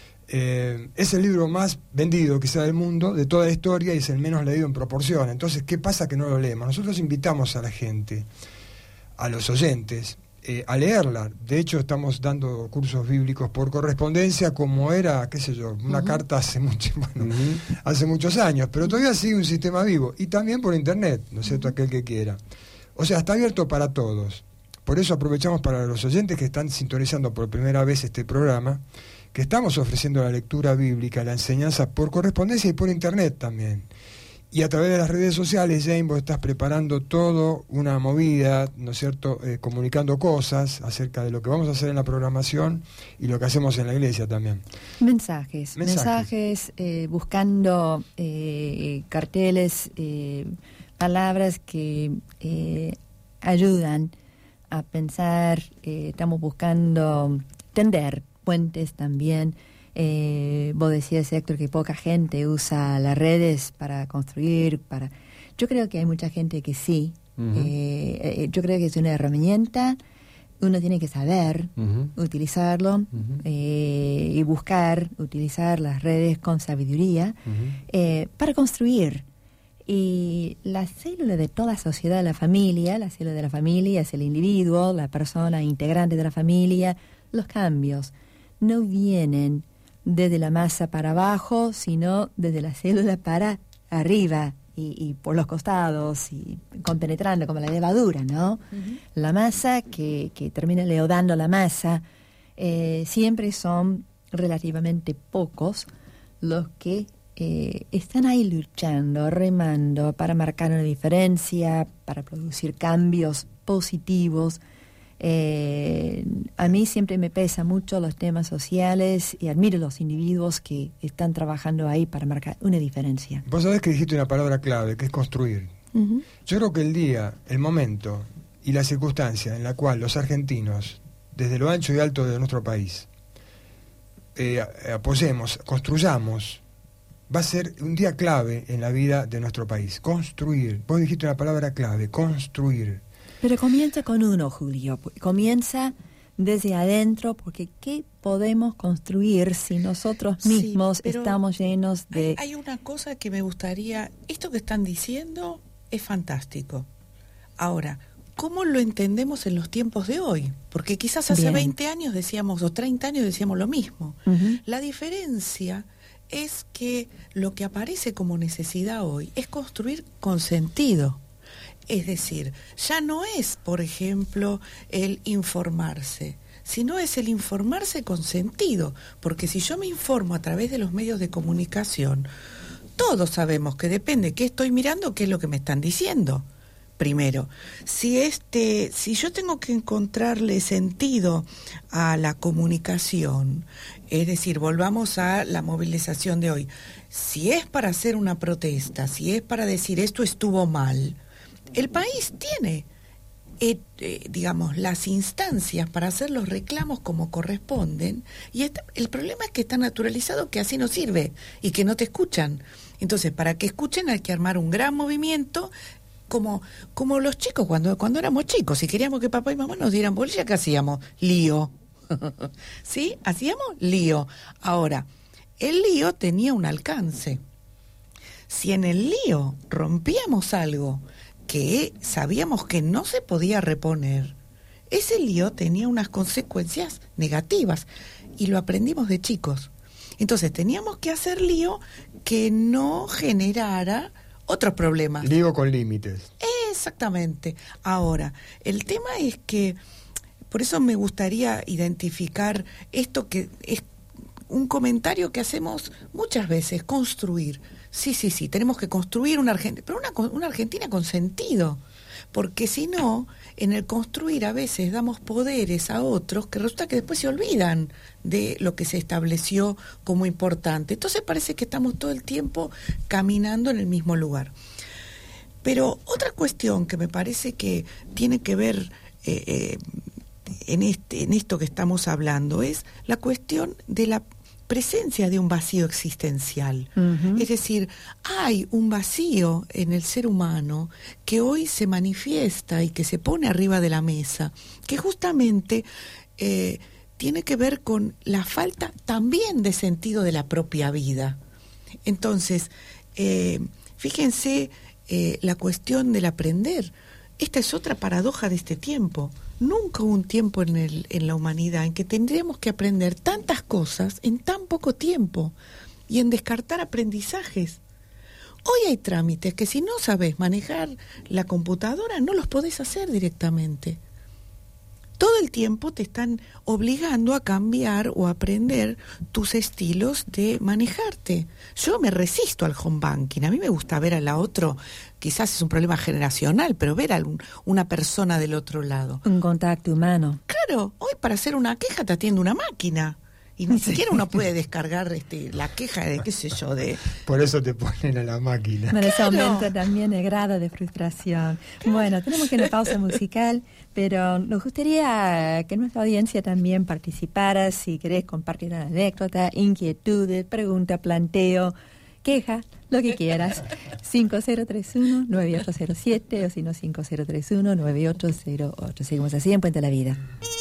Eh, es el libro más vendido quizá del mundo, de toda la historia, y es el menos leído en proporción. Entonces, ¿qué pasa que no lo leemos? Nosotros invitamos a la gente, a los oyentes, eh, a leerla. De hecho, estamos dando cursos bíblicos por correspondencia, como era, qué sé yo, una uh-huh. carta hace mucho, bueno, uh-huh. hace muchos años, pero todavía sigue un sistema vivo, y también por internet, ¿no es cierto?, uh-huh. aquel que quiera. O sea, está abierto para todos. Por eso aprovechamos para los oyentes que están sintonizando por primera vez este programa, que estamos ofreciendo la lectura bíblica, la enseñanza por correspondencia y por internet también. Y a través de las redes sociales, Jane, vos estás preparando todo una movida, ¿no es cierto?, eh, comunicando cosas acerca de lo que vamos a hacer en la programación y lo que hacemos en la iglesia también. Mensajes, mensajes, mensajes eh, buscando eh, carteles, eh, palabras que eh, ayudan a pensar, eh, estamos buscando tender puentes también. Eh, vos decías, Héctor, que poca gente usa las redes para construir, para... Yo creo que hay mucha gente que sí. Uh-huh. eh, eh, yo creo que es una herramienta, uno tiene que saber uh-huh. utilizarlo uh-huh. eh, y buscar, utilizar las redes con sabiduría uh-huh. eh, para construir. Y la célula de toda sociedad, la familia, la célula de la familia es el individuo, la persona integrante de la familia. Los cambios no vienen desde la masa para abajo, sino desde la célula para arriba y, y por los costados y compenetrando como la levadura, ¿no? Uh-huh. La masa que, que termina leudando la masa, eh, siempre son relativamente pocos los que eh, están ahí luchando, remando para marcar una diferencia, para producir cambios positivos. Eh, a mí siempre me pesa mucho los temas sociales y admiro los individuos que están trabajando ahí para marcar una diferencia. Vos sabés que dijiste una palabra clave, que es construir. Uh-huh. Yo creo que el día, el momento y la circunstancia en la cual los argentinos, desde lo ancho y alto de nuestro país, eh, apoyemos, construyamos, va a ser un día clave en la vida de nuestro país. Construir. Vos dijiste una palabra clave, construir. Pero comienza con uno, Julio. Comienza desde adentro, porque ¿qué podemos construir si nosotros mismos sí, estamos llenos de...? Hay, hay una cosa que me gustaría... Esto que están diciendo es fantástico. Ahora, ¿cómo lo entendemos en los tiempos de hoy? Porque quizás hace Bien. veinte años decíamos, o treinta años decíamos lo mismo. Uh-huh. La diferencia es que lo que aparece como necesidad hoy es construir con sentido. Es decir, ya no es, por ejemplo, el informarse, sino es el informarse con sentido, porque si yo me informo a través de los medios de comunicación, todos sabemos que depende qué estoy mirando, qué es lo que me están diciendo. Primero, si este, si yo tengo que encontrarle sentido a la comunicación, es decir, volvamos a la movilización de hoy, si es para hacer una protesta, si es para decir esto estuvo mal, el país tiene, eh, eh, digamos, las instancias para hacer los reclamos como corresponden, y está, el problema es que está naturalizado que así no sirve y que no te escuchan. Entonces, para que escuchen hay que armar un gran movimiento, como, como los chicos cuando, cuando éramos chicos, si queríamos que papá y mamá nos dieran bolilla, ¿qué hacíamos? Lío. ¿Sí? Hacíamos lío. Ahora, el lío tenía un alcance. Si en el lío rompíamos algo que sabíamos que no se podía reponer, ese lío tenía unas consecuencias negativas y lo aprendimos de chicos. Entonces teníamos que hacer lío que no generara otros problemas. Lío con límites. Exactamente. Ahora, el tema es que, por eso me gustaría identificar esto que es un comentario que hacemos muchas veces, construir. Sí, sí, sí, tenemos que construir una Argentina, pero una, una Argentina con sentido, porque si no, en el construir a veces damos poderes a otros que resulta que después se olvidan de lo que se estableció como importante. Entonces parece que estamos todo el tiempo caminando en el mismo lugar. Pero otra cuestión que me parece que tiene que ver eh, eh, en, este, en esto que estamos hablando es la cuestión de la presencia de un vacío existencial. Uh-huh. Es decir, hay un vacío en el ser humano que hoy se manifiesta y que se pone arriba de la mesa, que justamente eh, tiene que ver con la falta también de sentido de la propia vida. Entonces, eh, fíjense eh, la cuestión del aprender. Esta es otra paradoja de este tiempo. Nunca hubo un tiempo en, el, en la humanidad en que tendríamos que aprender tantas cosas en tan poco tiempo y en descartar aprendizajes. Hoy hay trámites que si no sabes manejar la computadora no los podés hacer directamente. todo el tiempo te están obligando a cambiar o a aprender tus estilos de manejarte. Yo me resisto al home banking, a mí me gusta ver a la otra, quizás es un problema generacional, pero ver a un, una persona del otro lado. Un contacto humano. Claro, hoy para hacer una queja te atiende una máquina. Y ni siquiera uno puede descargar este, la queja de, qué sé yo, de... Por eso te ponen a la máquina. Bueno, eso aumenta también el grado de frustración. Bueno, tenemos que ir a una pausa musical, pero nos gustaría que nuestra audiencia también participara. Si querés compartir una anécdota, inquietudes, pregunta, planteo, queja, lo que quieras. cinco cero tres uno, nueve ocho cero siete o si no cinco cero tres uno, nueve ocho cero ocho. Seguimos así en Puente a la Vida.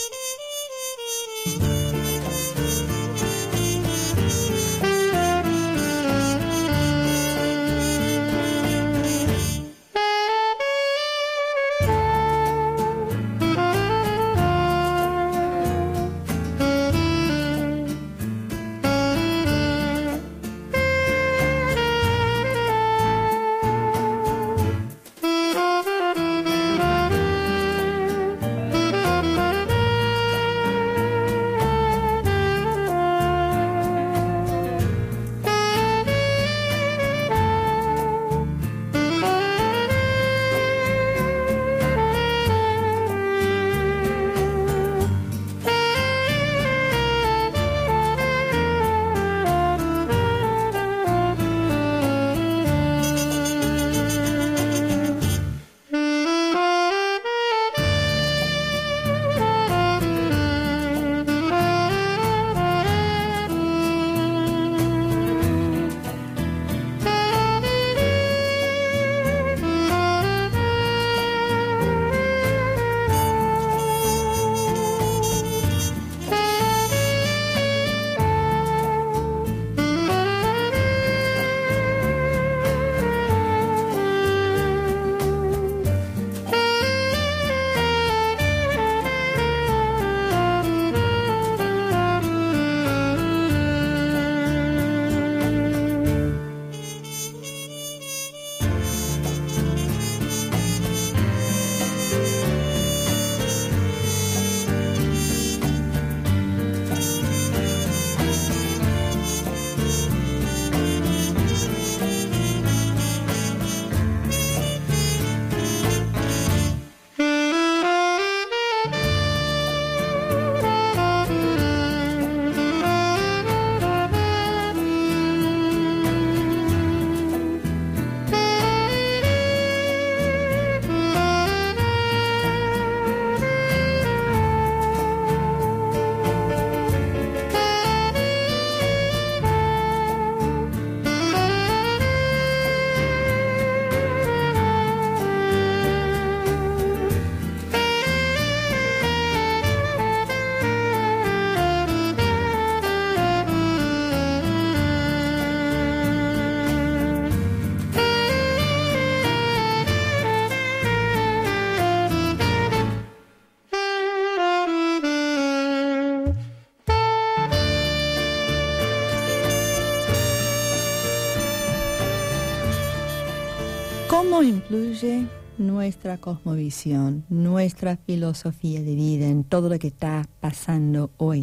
¿Cómo influye nuestra cosmovisión, nuestra filosofía de vida en todo lo que está pasando hoy?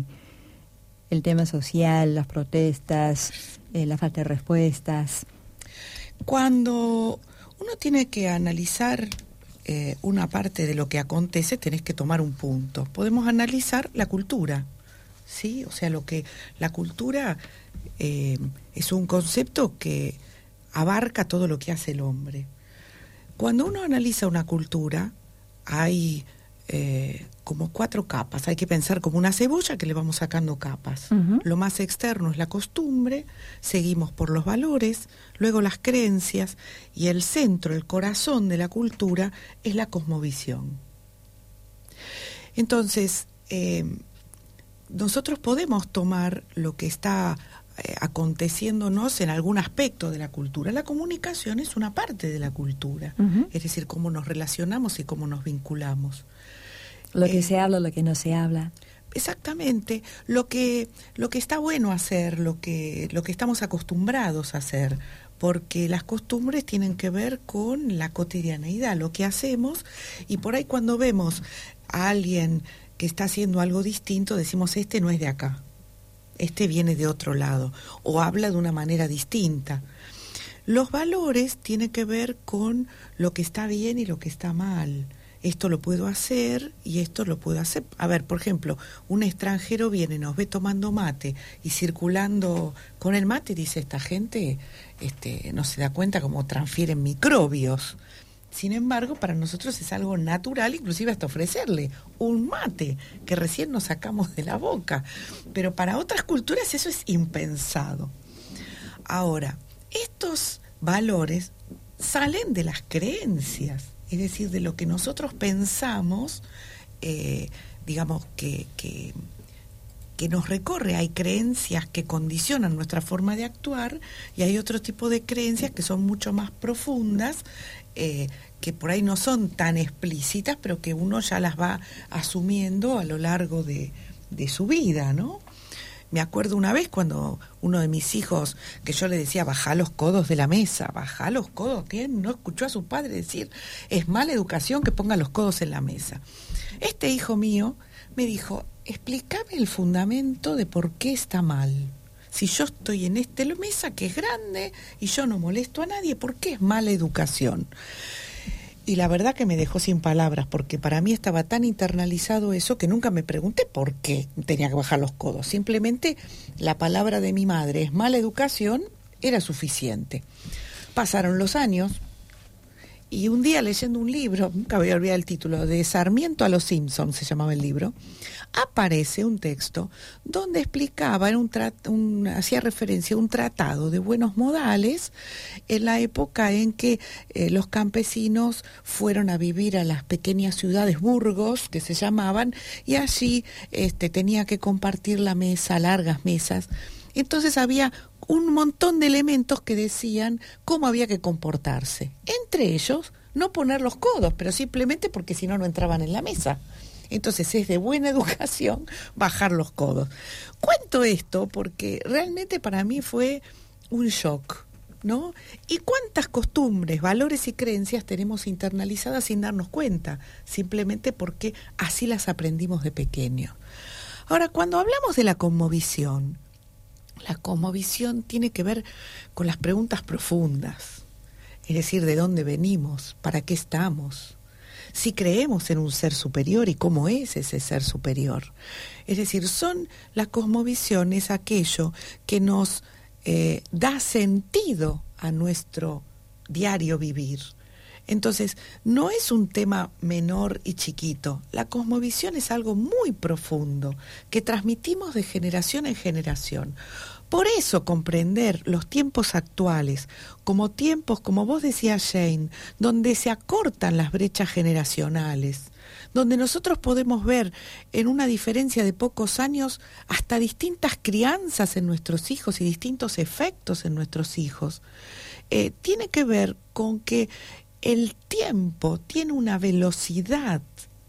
El tema social, las protestas, eh, la falta de respuestas. Cuando uno tiene que analizar eh, una parte de lo que acontece, tenés que tomar un punto. Podemos analizar la cultura, ¿sí? O sea, lo que la cultura eh, es un concepto que abarca todo lo que hace el hombre. Cuando uno analiza una cultura, hay eh, como cuatro capas. Hay que pensar como una cebolla que le vamos sacando capas. Uh-huh. Lo más externo es la costumbre, seguimos por los valores, luego las creencias, y el centro, el corazón de la cultura es la cosmovisión. Entonces, eh, nosotros podemos tomar lo que está Eh, aconteciéndonos en algún aspecto de la cultura. La comunicación es una parte de la cultura, uh-huh. Es decir, cómo nos relacionamos y cómo nos vinculamos. Lo que eh, se habla, lo que no se habla. Exactamente, lo que lo que está bueno hacer, lo que lo que estamos acostumbrados a hacer, porque las costumbres tienen que ver con la cotidianeidad, lo que hacemos, y por ahí cuando vemos a alguien que está haciendo algo distinto, decimos, este no es de acá, este viene de otro lado, o habla de una manera distinta. Los valores tienen que ver con lo que está bien y lo que está mal. Esto lo puedo hacer y esto lo puedo hacer. A ver, por ejemplo, un extranjero viene, nos ve tomando mate y circulando con el mate, dice, esta gente este, no se da cuenta cómo transfieren microbios. Sin embargo, para nosotros es algo natural, inclusive hasta ofrecerle un mate que recién nos sacamos de la boca. Pero para otras culturas eso es impensado. Ahora, estos valores salen de las creencias. Es decir, de lo que nosotros pensamos, eh, digamos, que, que, que nos recorre. Hay creencias que condicionan nuestra forma de actuar y hay otro tipo de creencias que son mucho más profundas, eh, que por ahí no son tan explícitas, pero que uno ya las va asumiendo a lo largo de, de su vida, ¿no? Me acuerdo una vez cuando uno de mis hijos, que yo le decía, bajá los codos de la mesa, bajá los codos, ¿quién no escuchó a su padre decir, es mala educación que ponga los codos en la mesa? Este hijo mío me dijo, explícame el fundamento de por qué está mal. Si yo estoy en esta mesa que es grande y yo no molesto a nadie, ¿por qué es mala educación? Y la verdad que me dejó sin palabras, porque para mí estaba tan internalizado eso que nunca me pregunté por qué tenía que bajar los codos. Simplemente la palabra de mi madre, es mala educación, era suficiente. Pasaron los años y un día leyendo un libro, nunca voy a olvidar el título, de Sarmiento a los Simpsons se llamaba el libro, aparece un texto donde explicaba, era un trat, un, hacía referencia a un tratado de buenos modales en la época en que eh, los campesinos fueron a vivir a las pequeñas ciudades, burgos, que se llamaban, y allí este, tenía que compartir la mesa, largas mesas. Entonces había un montón de elementos que decían cómo había que comportarse. Entre ellos, no poner los codos, pero simplemente porque si no, no entraban en la mesa. Entonces es de buena educación bajar los codos. Cuento esto porque realmente para mí fue un shock, ¿no? ¿Y cuántas costumbres, valores y creencias tenemos internalizadas sin darnos cuenta? Simplemente porque así las aprendimos de pequeño. Ahora, cuando hablamos de la cosmovisión, la cosmovisión tiene que ver con las preguntas profundas, es decir, de dónde venimos, para qué estamos, si creemos en un ser superior y cómo es ese ser superior. Es decir, son la cosmovisión, es aquello que nos eh, da sentido a nuestro diario vivir. Entonces, no es un tema menor y chiquito. La cosmovisión es algo muy profundo que transmitimos de generación en generación. Por eso comprender los tiempos actuales como tiempos, como vos decías, Jane, donde se acortan las brechas generacionales, donde nosotros podemos ver en una diferencia de pocos años hasta distintas crianzas en nuestros hijos y distintos efectos en nuestros hijos, eh, tiene que ver con que el tiempo tiene una velocidad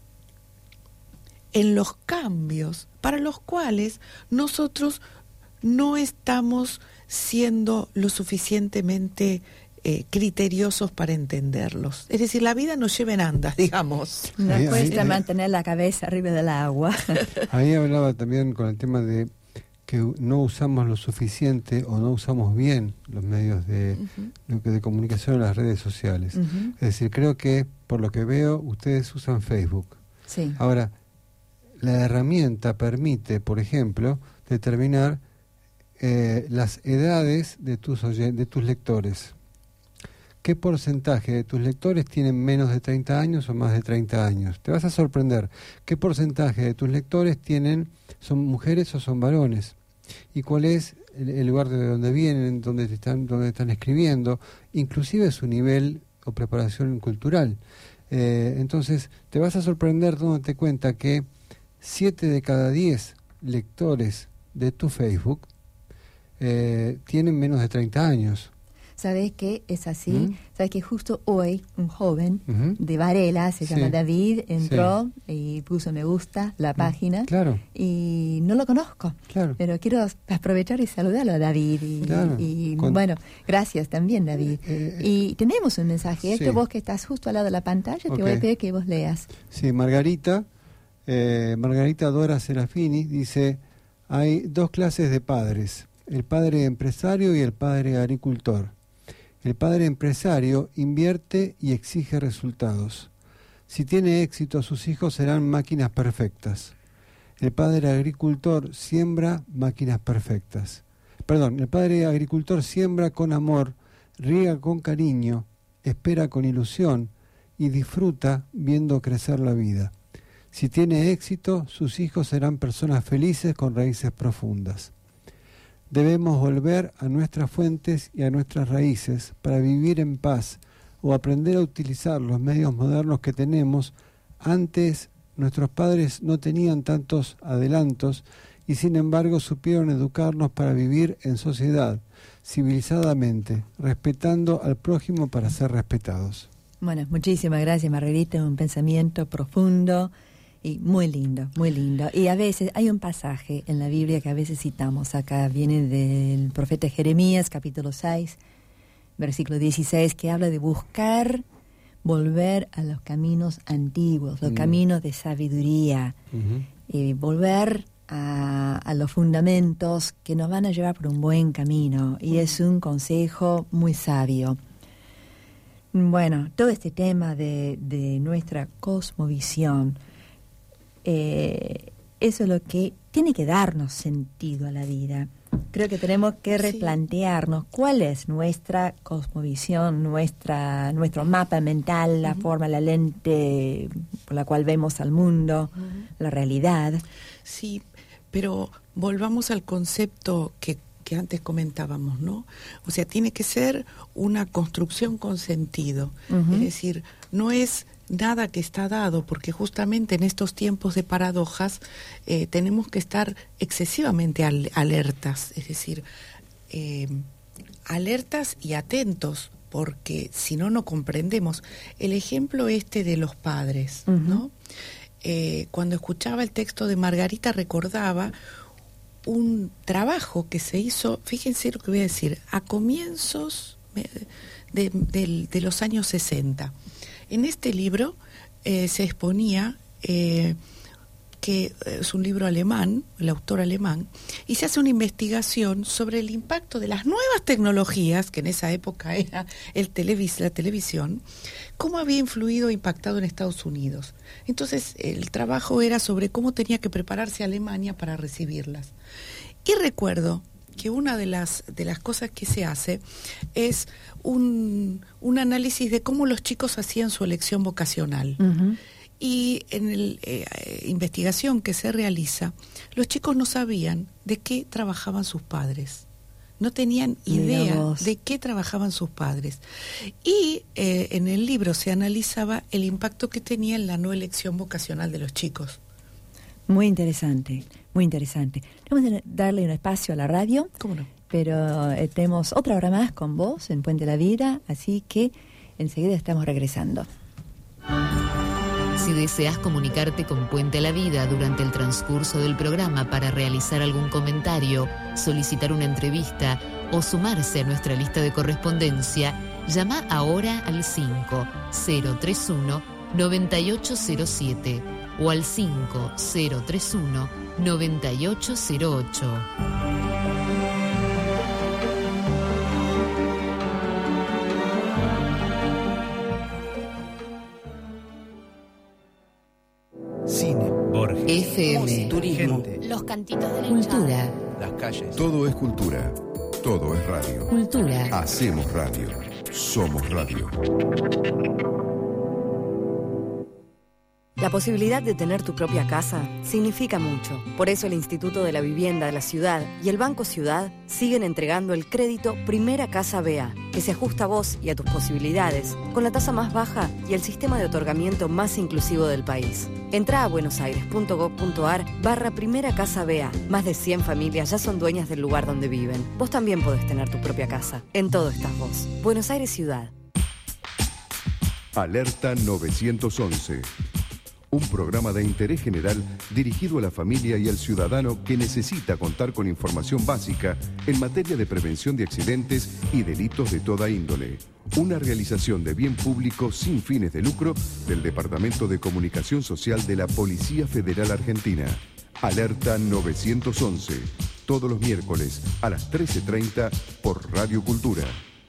en los cambios para los cuales nosotros no estamos siendo lo suficientemente eh, criteriosos para entenderlos. Es decir, la vida nos lleva en andas, digamos. Nos ahí, cuesta ahí, mantener la cabeza arriba del agua. Ahí hablaba también con el tema de que no usamos lo suficiente o no usamos bien los medios de, uh-huh. de comunicación en las redes sociales. Uh-huh. Es decir, creo que, por lo que veo, ustedes usan Facebook. Sí. Ahora, la herramienta permite, por ejemplo, determinar eh, las edades de tus, oyen- de tus lectores. ¿Qué porcentaje de tus lectores tienen menos de treinta años o más de treinta años? Te vas a sorprender. ¿Qué porcentaje de tus lectores tienen, son mujeres o son varones? ¿Y cuál es el, el lugar de donde vienen, donde están, donde están escribiendo? Inclusive su nivel o preparación cultural. Eh, entonces, te vas a sorprender dándote cuenta que siete de cada diez lectores de tu Facebook eh, tienen menos de treinta años. ¿Sabes qué? Es así. ¿Mm? ¿Sabes que justo hoy un joven Uh-huh. de Varela, se Sí. llama David, entró sí. y puso me gusta la página? Claro. Y no lo conozco. Claro. Pero quiero aprovechar y saludarlo a David. Y, Claro. y Con... bueno, gracias también, David. Eh, eh, y tenemos un mensaje. sí. Esto vos que estás justo al lado de la pantalla, Okay. te voy a pedir que vos leas. Sí, Margarita Eh, Margarita Dora Serafini dice, hay dos clases de padres, el padre empresario y el padre agricultor. El padre empresario invierte y exige resultados. Si tiene éxito, sus hijos serán máquinas perfectas. El padre agricultor siembra máquinas perfectas. Perdón, el padre agricultor siembra con amor, riega con cariño, espera con ilusión y disfruta viendo crecer la vida. Si tiene éxito, sus hijos serán personas felices con raíces profundas. Debemos volver a nuestras fuentes y a nuestras raíces para vivir en paz o aprender a utilizar los medios modernos que tenemos. Antes, nuestros padres no tenían tantos adelantos y sin embargo supieron educarnos para vivir en sociedad, civilizadamente, respetando al prójimo para ser respetados. Bueno, muchísimas gracias, Margarita, un pensamiento profundo y muy lindo, muy lindo. Y a veces hay un pasaje en la Biblia que a veces citamos acá, viene del profeta Jeremías, capítulo seis, versículo dieciséis, que habla de buscar volver a los caminos antiguos, los mm. caminos de sabiduría, uh-huh. eh, volver a, a los fundamentos que nos van a llevar por un buen camino. Y uh-huh. es un consejo muy sabio. Bueno, todo este tema de, de nuestra cosmovisión, eh, eso es lo que tiene que darnos sentido a la vida. Creo que tenemos que replantearnos sí. cuál es nuestra cosmovisión, nuestra nuestro mapa mental, la uh-huh. forma, la lente por la cual vemos al mundo, uh-huh. la realidad. Sí, pero volvamos al concepto que que antes comentábamos, ¿no? O sea, tiene que ser una construcción con sentido. Uh-huh. Es decir, no es nada que está dado, porque justamente en estos tiempos de paradojas eh, tenemos que estar excesivamente al- alertas, es decir, eh, alertas y atentos, porque si no, no comprendemos. El ejemplo este de los padres, uh-huh. ¿no? Eh, cuando escuchaba el texto de Margarita recordaba un trabajo que se hizo, fíjense lo que voy a decir, a comienzos de, de, de los años sesenta. En este libro eh, se exponía, eh, que es un libro alemán, el autor alemán, y se hace una investigación sobre el impacto de las nuevas tecnologías, que en esa época era el televis, la televisión, cómo había influido e impactado en Estados Unidos. Entonces el trabajo era sobre cómo tenía que prepararse Alemania para recibirlas. Y recuerdo que una de las de las cosas que se hace es un, un análisis de cómo los chicos hacían su elección vocacional. Uh-huh. Y en la eh, investigación que se realiza, los chicos no sabían de qué trabajaban sus padres. No tenían idea de qué trabajaban sus padres. Y eh, en el libro se analizaba el impacto que tenía en la no elección vocacional de los chicos. Muy interesante, muy interesante. Vamos a darle un espacio a la radio. ¿Cómo no? Pero eh, tenemos otra hora más con vos en Puente la Vida, así que enseguida estamos regresando. Si deseas comunicarte con Puente a la Vida durante el transcurso del programa para realizar algún comentario, solicitar una entrevista o sumarse a nuestra lista de correspondencia, llama ahora al cinco cero tres uno nueve ocho cero siete o al cinco cero tres uno nueve ocho cero ocho. Cine, Borges, F M, turismo, los cantitos de la cultura, las calles. Todo es cultura. Todo es radio. Cultura. Hacemos radio. Somos radio. La posibilidad de tener tu propia casa significa mucho. Por eso el Instituto de la Vivienda de la Ciudad y el Banco Ciudad siguen entregando el crédito Primera Casa B A, que se ajusta a vos y a tus posibilidades, con la tasa más baja y el sistema de otorgamiento más inclusivo del país. Entrá a buenosaires.gov.ar barra Primera Casa B A. Más de cien familias ya son dueñas del lugar donde viven. Vos también podés tener tu propia casa. En todo estás vos. Buenos Aires Ciudad. Alerta nueve once. Un programa de interés general dirigido a la familia y al ciudadano que necesita contar con información básica en materia de prevención de accidentes y delitos de toda índole. Una realización de bien público sin fines de lucro del Departamento de Comunicación Social de la Policía Federal Argentina. Alerta novecientos once, todos los miércoles a las trece treinta por Radio Cultura.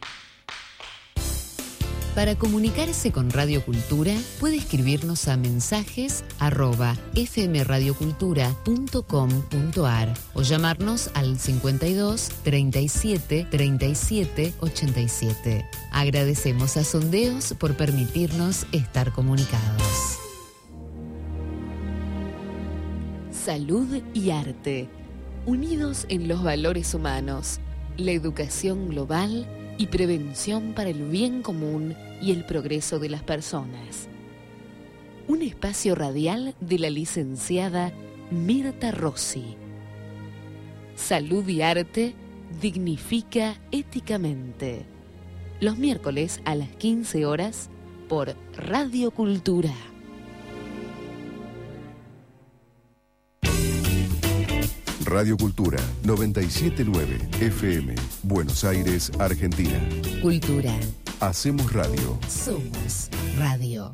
Para comunicarse con Radio Cultura, puede escribirnos a mensajes arroba fmradiocultura punto com punto ar o llamarnos al cincuenta y dos, treinta y siete, treinta y siete, ochenta y siete. Agradecemos a Sondeos por permitirnos estar comunicados. Salud y arte, unidos en los valores humanos, la educación global y prevención para el bien común y el progreso de las personas. Un espacio radial de la licenciada Mirta Rossi. Salud y arte dignifica éticamente. Los miércoles a las quince horas por Radio Cultura. Radio Cultura noventa y siete punto nueve F M, Buenos Aires, Argentina. Cultura. Hacemos radio. Somos radio.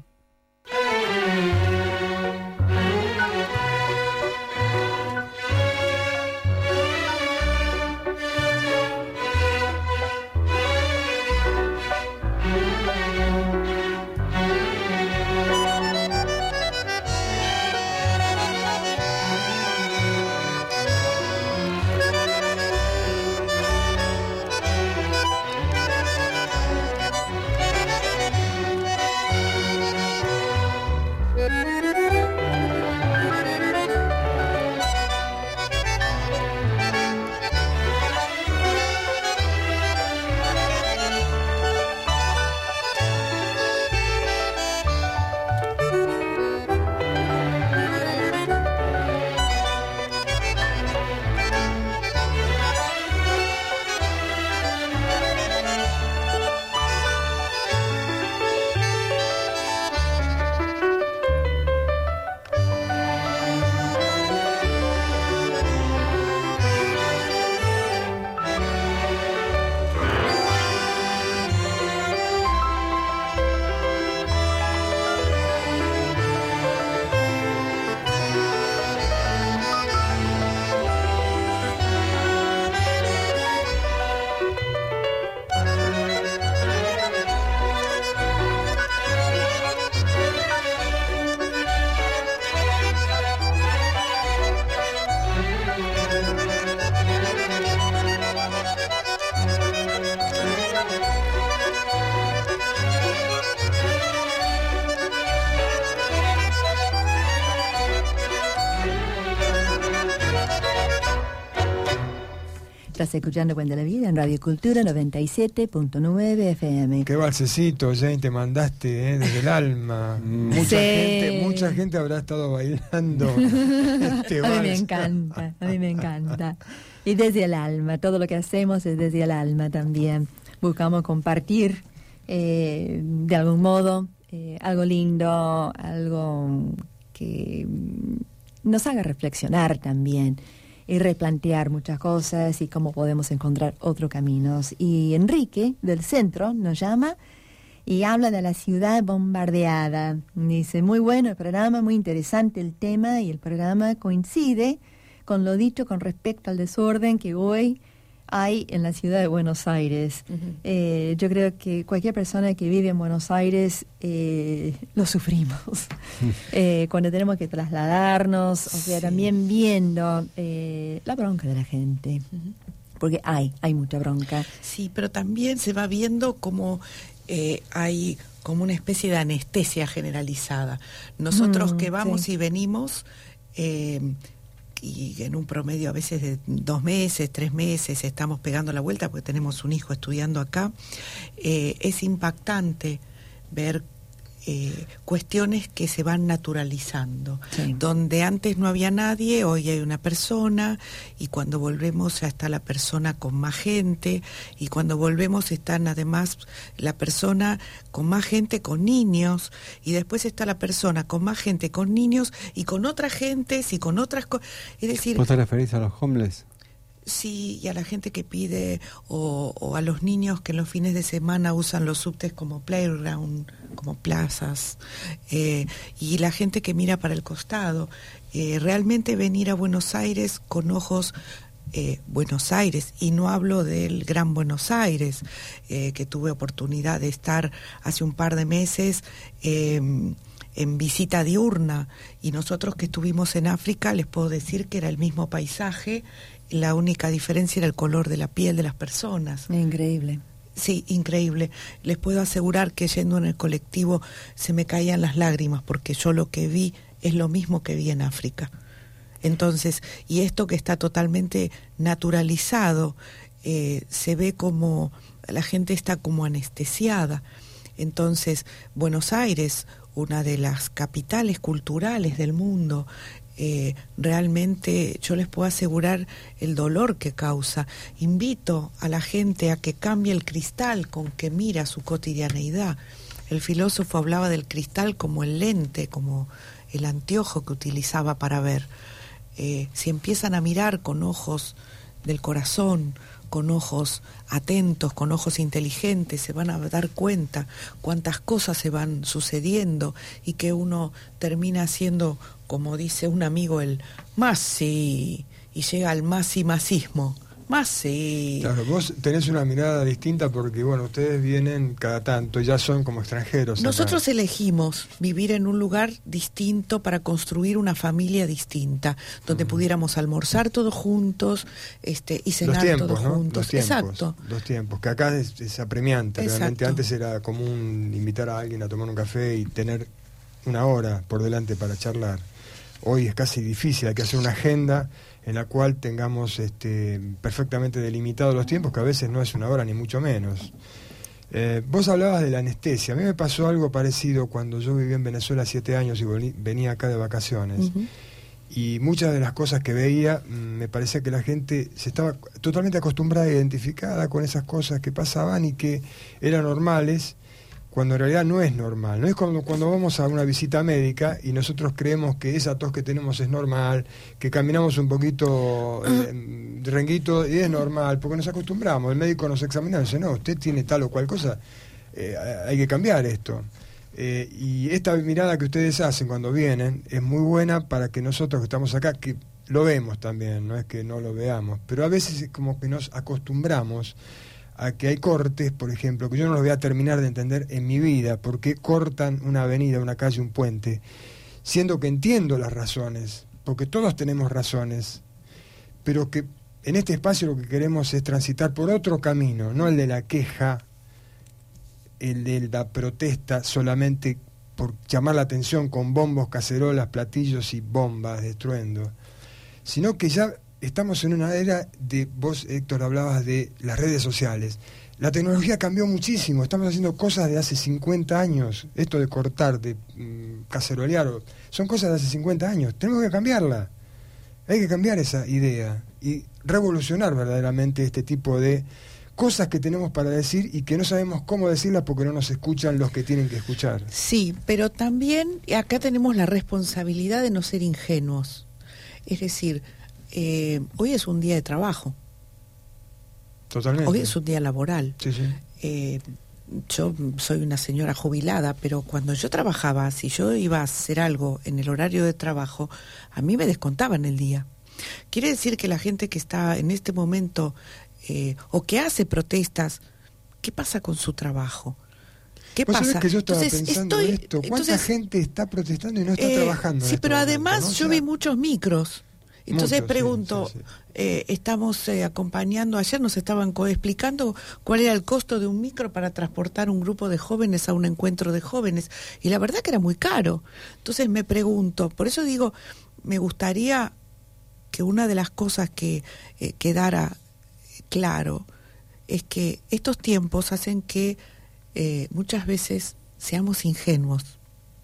Estás escuchando Cuenta la Vida en Radio Cultura noventa y siete punto nueve F M. Qué balsecito, Jane, te mandaste, ¿eh? Desde el alma. Mucha Sí. gente, mucha gente habrá estado bailando este A mí me vals. encanta, a mí me encanta. Y desde el alma, todo lo que hacemos es desde el alma también. Buscamos compartir eh, de algún modo eh, algo lindo, algo que nos haga reflexionar también y replantear muchas cosas y cómo podemos encontrar otros caminos. Y Enrique, del centro, nos llama y habla de la ciudad bombardeada. Dice, muy bueno el programa, muy interesante el tema, y el programa coincide con lo dicho con respecto al desorden que hoy hay en la ciudad de Buenos Aires. Uh-huh. Eh, yo creo que cualquier persona que vive en Buenos Aires eh, lo sufrimos. eh, cuando tenemos que trasladarnos, o sea, sí. También viendo eh, la bronca de la gente. Uh-huh. Porque hay, hay mucha bronca. Sí, pero también se va viendo como eh, hay como una especie de anestesia generalizada. Nosotros mm, que vamos sí. y venimos... Eh, y en un promedio a veces de dos meses, tres meses, estamos pegando la vuelta porque tenemos un hijo estudiando acá, eh, es impactante ver eh, cuestiones que se van naturalizando. Sí. Donde antes no había nadie, hoy hay una persona, y cuando volvemos ya está la persona con más gente, y cuando volvemos están además la persona con más gente con niños, y después está la persona con más gente con niños y con otras gentes y con otras cosas. Es decir, ¿vos te referís a los homeless? sí, y a la gente que pide, o, o a los niños que en los fines de semana usan los subtes como playground, como plazas, eh, y la gente que mira para el costado. Eh, realmente venir a Buenos Aires con ojos eh, Buenos Aires, y no hablo del Gran Buenos Aires, eh, que tuve oportunidad de estar hace un par de meses eh, en visita diurna, y nosotros que estuvimos en África les puedo decir que era el mismo paisaje. La única diferencia era el color de la piel de las personas. Increíble. Sí, increíble. Les puedo asegurar que yendo en el colectivo se me caían las lágrimas, porque yo lo que vi es lo mismo que vi en África. Entonces, y esto que está totalmente naturalizado, eh, se ve como la gente está como anestesiada. Entonces, Buenos Aires, una de las capitales culturales del mundo, Eh, realmente yo les puedo asegurar el dolor que causa. Invito a la gente a que cambie el cristal con que mira su cotidianeidad. El filósofo hablaba del cristal como el lente, como el anteojo que utilizaba para ver. Eh, si empiezan a mirar con ojos del corazón, con ojos atentos, con ojos inteligentes, se van a dar cuenta cuántas cosas se van sucediendo, y que uno termina haciendo, como dice un amigo, el más sí, y llega al más y masismo. Más sí. Claro, vos tenés una mirada distinta porque, bueno, ustedes vienen cada tanto, ya son como extranjeros. Nosotros acá. elegimos vivir en un lugar distinto para construir una familia distinta, donde uh-huh. pudiéramos almorzar todos juntos, este, y cenar tiempos, todos ¿no? juntos. Los tiempos, Exacto. Los tiempos, que acá es, es apremiante. Exacto. Realmente antes era común invitar a alguien a tomar un café y tener una hora por delante para charlar. Hoy es casi difícil, hay que hacer una agenda en la cual tengamos este, perfectamente delimitados los tiempos, que a veces no es una hora ni mucho menos. Eh, vos hablabas de la anestesia. A mí me pasó algo parecido cuando yo viví en Venezuela siete años y volví, venía acá de vacaciones. Uh-huh. Y muchas de las cosas que veía, me parecía que la gente se estaba totalmente acostumbrada, identificada con esas cosas que pasaban y que eran normales, cuando en realidad no es normal. No es como cuando vamos a una visita médica y nosotros creemos que esa tos que tenemos es normal, que caminamos un poquito eh, renguito y es normal, porque nos acostumbramos. El médico nos examina y dice, no, usted tiene tal o cual cosa, eh, hay que cambiar esto. Eh, y esta mirada que ustedes hacen cuando vienen es muy buena para que nosotros que estamos acá, que lo vemos también, no es que no lo veamos, pero a veces es como que nos acostumbramos a que hay cortes, por ejemplo, que yo no los voy a terminar de entender en mi vida, por qué cortan una avenida, una calle, un puente, siendo que entiendo las razones, porque todos tenemos razones, pero que en este espacio lo que queremos es transitar por otro camino, no el de la queja, el de la protesta solamente por llamar la atención con bombos, cacerolas, platillos y bombas de estruendo, sino que ya estamos en una era de, vos Héctor hablabas de las redes sociales, la tecnología cambió muchísimo, estamos haciendo cosas de hace cincuenta años, esto de cortar, de mm, cacerolear, son cosas de hace cincuenta años, tenemos que cambiarla, hay que cambiar esa idea y revolucionar verdaderamente este tipo de cosas que tenemos para decir y que no sabemos cómo decirlas porque no nos escuchan los que tienen que escuchar. Sí, pero también acá tenemos la responsabilidad de no ser ingenuos, es decir, Eh, hoy es un día de trabajo. Totalmente. Hoy es un día laboral. Sí, sí. Eh, yo soy una señora jubilada, pero cuando yo trabajaba, si yo iba a hacer algo en el horario de trabajo, a mí me descontaban el día. Quiere decir que la gente que está en este momento eh, o que hace protestas, ¿qué pasa con su trabajo? ¿Qué ¿Vos pasa? sabés que yo estaba entonces, pensando estoy, en esto? ¿Cuánta entonces, gente está protestando y no está eh, trabajando? En sí, este pero momento, además ¿no? O yo sea, vi muchos micros. Entonces muchos, pregunto, sí, sí, sí. Eh, estamos eh, acompañando, ayer nos estaban co- explicando cuál era el costo de un micro para transportar un grupo de jóvenes a un encuentro de jóvenes, y la verdad que era muy caro. Entonces me pregunto, por eso digo, me gustaría que una de las cosas que eh, quedara claro es que estos tiempos hacen que eh, muchas veces seamos ingenuos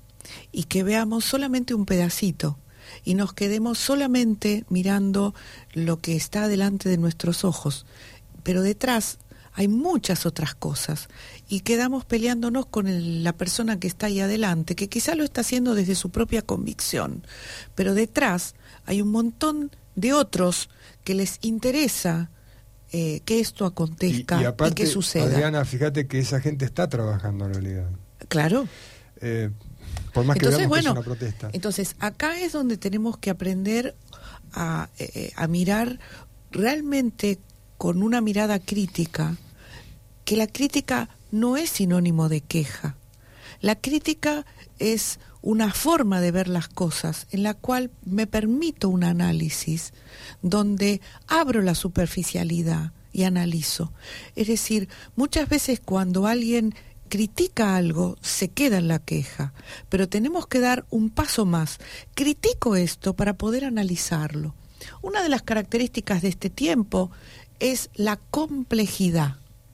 y que veamos solamente un pedacito y nos quedemos solamente mirando lo que está delante de nuestros ojos, pero detrás hay muchas otras cosas y quedamos peleándonos con el, la persona que está ahí adelante, que quizá lo está haciendo desde su propia convicción, pero detrás hay un montón de otros que les interesa eh, que esto acontezca y, y, aparte, y que suceda. Adriana, fíjate que esa gente está trabajando en realidad. Claro. Eh, por más que entonces, veamos bueno, que es una protesta. Entonces, acá es donde tenemos que aprender a, eh, a mirar realmente con una mirada crítica, que la crítica no es sinónimo de queja. La crítica es una forma de ver las cosas en la cual me permito un análisis donde abro la superficialidad y analizo. Es decir, muchas veces cuando alguien critica algo, se queda en la queja, pero tenemos que dar un paso más. Critico esto para poder analizarlo. Una de las características de este tiempo es la complejidad.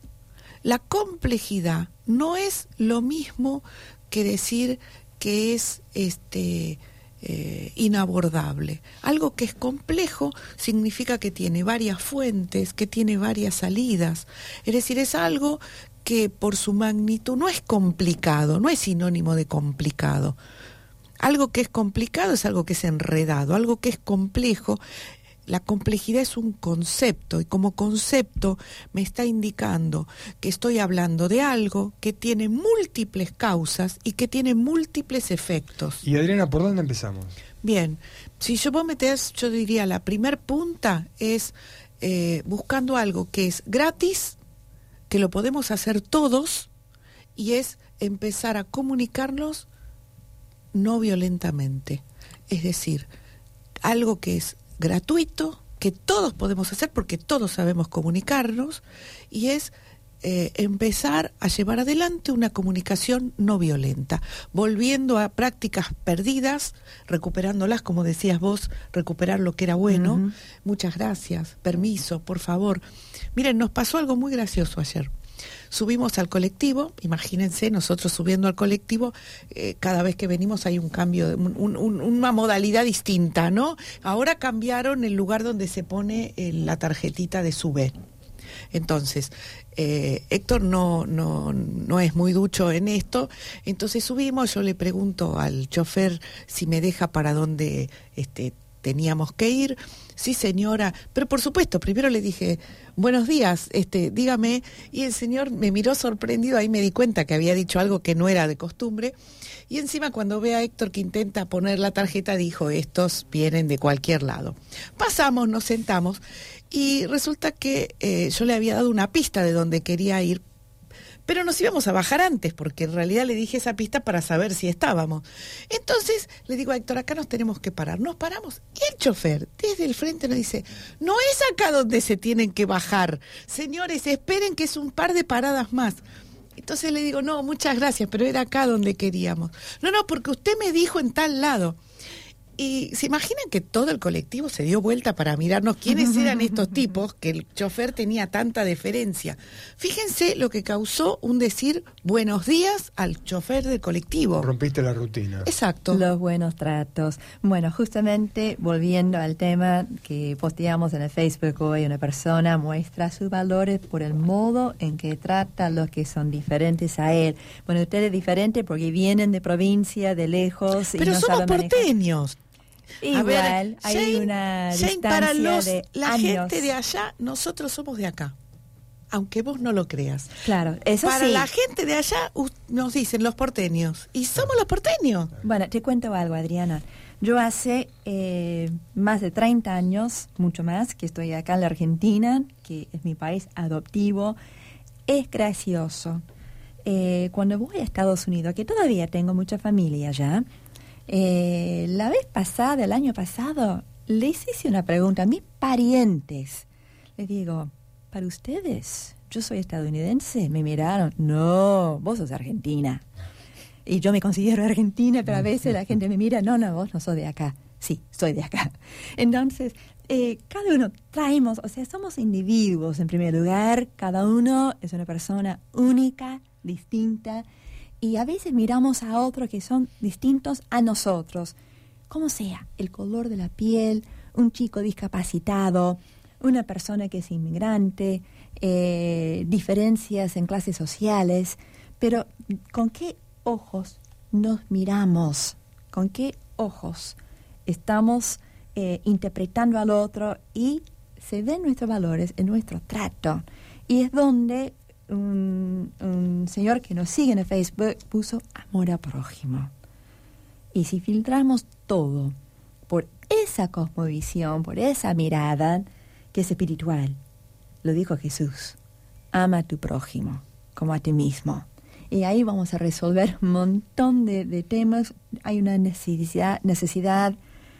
La complejidad no es lo mismo que decir que es este eh, inabordable. Algo que es complejo significa que tiene varias fuentes, que tiene varias salidas. Es decir, es algo que por su magnitud no es complicado, no es sinónimo de complicado. Algo que es complicado es algo que es enredado, algo que es complejo. La complejidad es un concepto y como concepto me está indicando que estoy hablando de algo que tiene múltiples causas y que tiene múltiples efectos. Y Adriana, ¿por dónde empezamos? Bien, si yo vos metés, yo diría la primer punta es eh, buscando algo que es gratis, que lo podemos hacer todos y es empezar a comunicarnos no violentamente. Es decir, algo que es gratuito, que todos podemos hacer porque todos sabemos comunicarnos, y es eh, empezar a llevar adelante una comunicación no violenta, volviendo a prácticas perdidas, recuperándolas, como decías vos, recuperar lo que era bueno. Uh-huh. Muchas gracias, permiso, por favor. Miren, nos pasó algo muy gracioso ayer. Subimos al colectivo, imagínense, nosotros subiendo al colectivo, eh, cada vez que venimos hay un cambio, un, un, una modalidad distinta, ¿no? Ahora cambiaron el lugar donde se pone eh, la tarjetita de sube. Entonces, eh, Héctor no, no, no es muy ducho en esto, entonces subimos, yo le pregunto al chofer si me deja para dónde este, teníamos que ir. Sí, señora, pero por supuesto, primero le dije, buenos días, este, dígame, y el señor me miró sorprendido, ahí me di cuenta que había dicho algo que no era de costumbre, y encima cuando ve a Héctor que intenta poner la tarjeta, dijo, estos vienen de cualquier lado. Pasamos, nos sentamos, y resulta que eh, yo le había dado una pista de donde quería ir, pero nos íbamos a bajar antes, porque en realidad le dije esa pista para saber si estábamos. Entonces le digo a Héctor, acá nos tenemos que parar. Nos paramos y el chofer desde el frente nos dice, no es acá donde se tienen que bajar. Señores, esperen que es un par de paradas más. Entonces le digo, no, muchas gracias, pero era acá donde queríamos. No, no, porque usted me dijo en tal lado. Y se imaginan que todo el colectivo se dio vuelta para mirarnos quiénes eran estos tipos, que el chofer tenía tanta deferencia. Fíjense lo que causó un decir buenos días al chofer del colectivo. Rompiste la rutina. Exacto. Los buenos tratos. Bueno, justamente volviendo al tema que posteamos en el Facebook hoy, una persona muestra sus valores por el modo en que trata a los que son diferentes a él. Bueno, ustedes diferentes porque vienen de provincia, de lejos. Pero y no somos saben manejar. Porteños. Igual, a ver, hay Jane, una Jane, distancia para los, de la años. gente de allá, nosotros somos de acá, aunque vos no lo creas. Claro, eso para sí. la gente de allá uh, nos dicen los porteños, y somos los porteños. Bueno, te cuento algo, Adriana. Yo hace eh, más de treinta años, mucho más, que estoy acá en la Argentina, que es mi país adoptivo. Es gracioso. Eh, cuando voy a Estados Unidos, que todavía tengo mucha familia allá, Eh, la vez pasada, el año pasado, les hice una pregunta a mis parientes. Les digo, ¿para ustedes? Yo soy estadounidense. Me miraron, no, vos sos argentina. Y yo me considero argentina, pero a veces la gente me mira, no, no, vos no sos de acá. Sí, soy de acá. Entonces, eh, cada uno traemos, o sea, somos individuos en primer lugar, cada uno es una persona única, distinta. y a veces miramos a otros que son distintos a nosotros, como sea, el color de la piel, un chico discapacitado, una persona que es inmigrante, eh, diferencias en clases sociales, pero ¿con qué ojos nos miramos? ¿Con qué ojos estamos eh, interpretando al otro? Y se ven nuestros valores en nuestro trato. Y es donde un, un señor que nos sigue en el Facebook puso amor a prójimo. Y si filtramos todo por esa cosmovisión, por esa mirada que es espiritual, lo dijo Jesús, ama a tu prójimo como a ti mismo. Y ahí vamos a resolver un montón de, de temas. Hay una necesidad, necesidad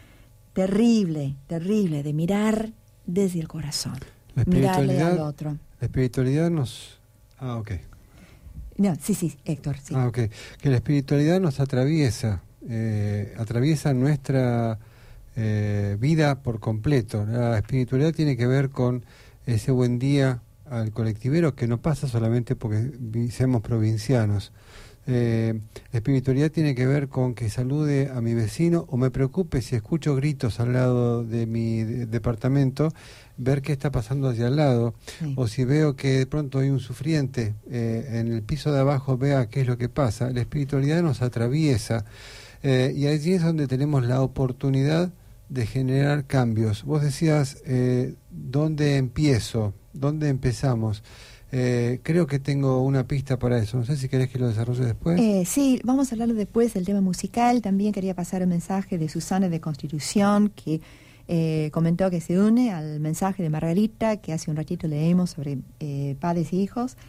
terrible, terrible de mirar desde el corazón, la mirarle al otro. La espiritualidad nos... Ah, ok. No, sí, sí, Héctor, sí. Ah, ok. Que la espiritualidad nos atraviesa, eh, atraviesa nuestra eh, vida por completo. La espiritualidad tiene que ver con ese buen día al colectivero que no pasa solamente porque seamos provincianos. Eh, la espiritualidad tiene que ver con que salude a mi vecino o me preocupe si escucho gritos al lado de mi de, departamento, ver qué está pasando hacia al lado, sí. O si veo que de pronto hay un sufriente eh, en el piso de abajo, vea qué es lo que pasa. La espiritualidad nos atraviesa eh, y allí es donde tenemos la oportunidad de generar cambios. Vos decías, eh, ¿dónde empiezo? ¿Dónde empezamos? Eh, creo que tengo una pista para eso. No sé si querés que lo desarrolle después. Eh, sí, vamos a hablar después del tema musical. También quería pasar el mensaje de Susana de Constitución, que eh, comentó que se une al mensaje de Margarita, que hace un ratito leímos sobre eh, padres y hijos,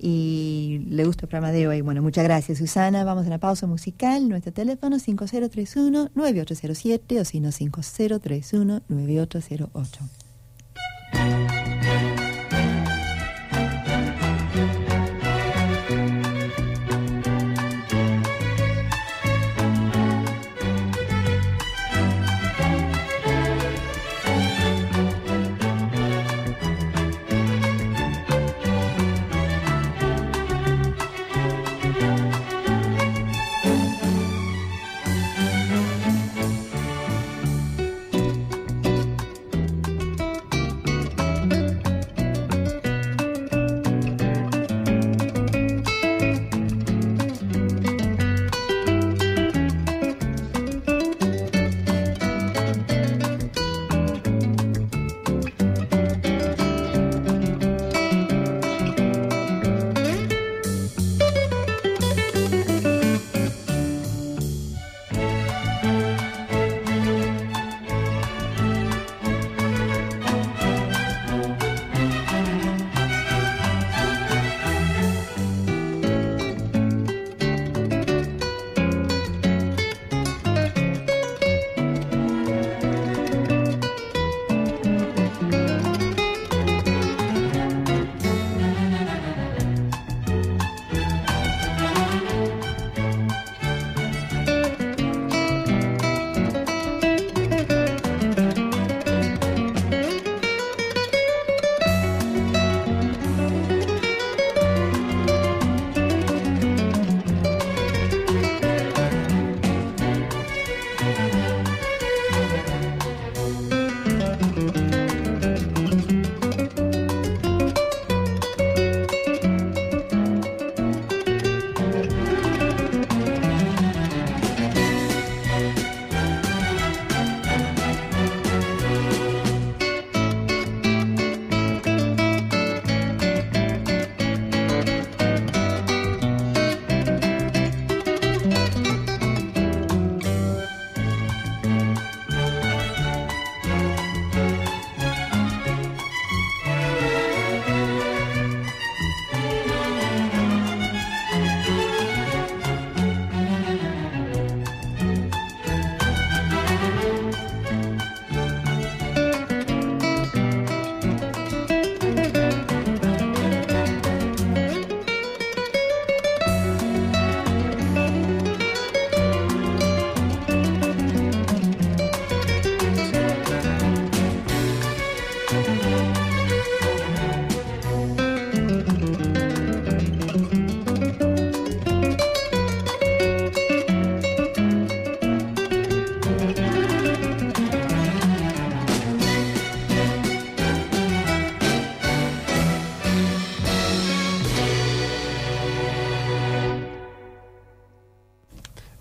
y le gusta el programa de hoy. Bueno, muchas gracias, Susana. Vamos a la pausa musical. Nuestro teléfono cinco cero tres uno nueve ocho cero siete o si no cinco cero tres uno nueve ocho cero ocho.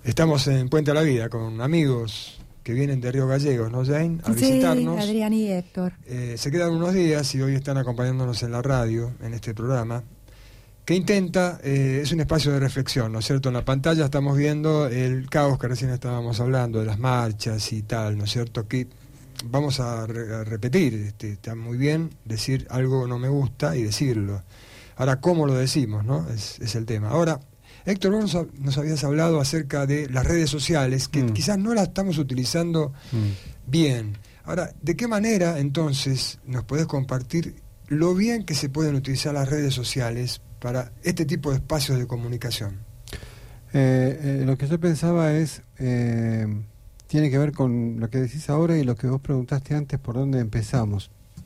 Estamos en Puente a la Vida con amigos que vienen de Río Gallegos, ¿no, Jane? A visitarnos. Sí, Adrián y Héctor. Eh, se quedan unos días y hoy están acompañándonos en la radio, en este programa, que intenta, eh, es un espacio de reflexión, ¿no es cierto? En la pantalla estamos viendo el caos que recién estábamos hablando, de las marchas y tal, ¿no es cierto? Que vamos a, re a repetir, este, está muy bien decir algo no me gusta y decirlo. Ahora, ¿cómo lo decimos, no? Es, es el tema. Ahora, Héctor, vos nos, nos habías hablado acerca de las redes sociales, que mm. quizás no las estamos utilizando mm. bien. Ahora, ¿de qué manera, entonces, nos podés compartir lo bien que se pueden utilizar las redes sociales para este tipo de espacios de comunicación? Eh, eh, lo que yo pensaba es, eh, tiene que ver con lo que decís ahora y lo que vos preguntaste antes, por dónde empezamos.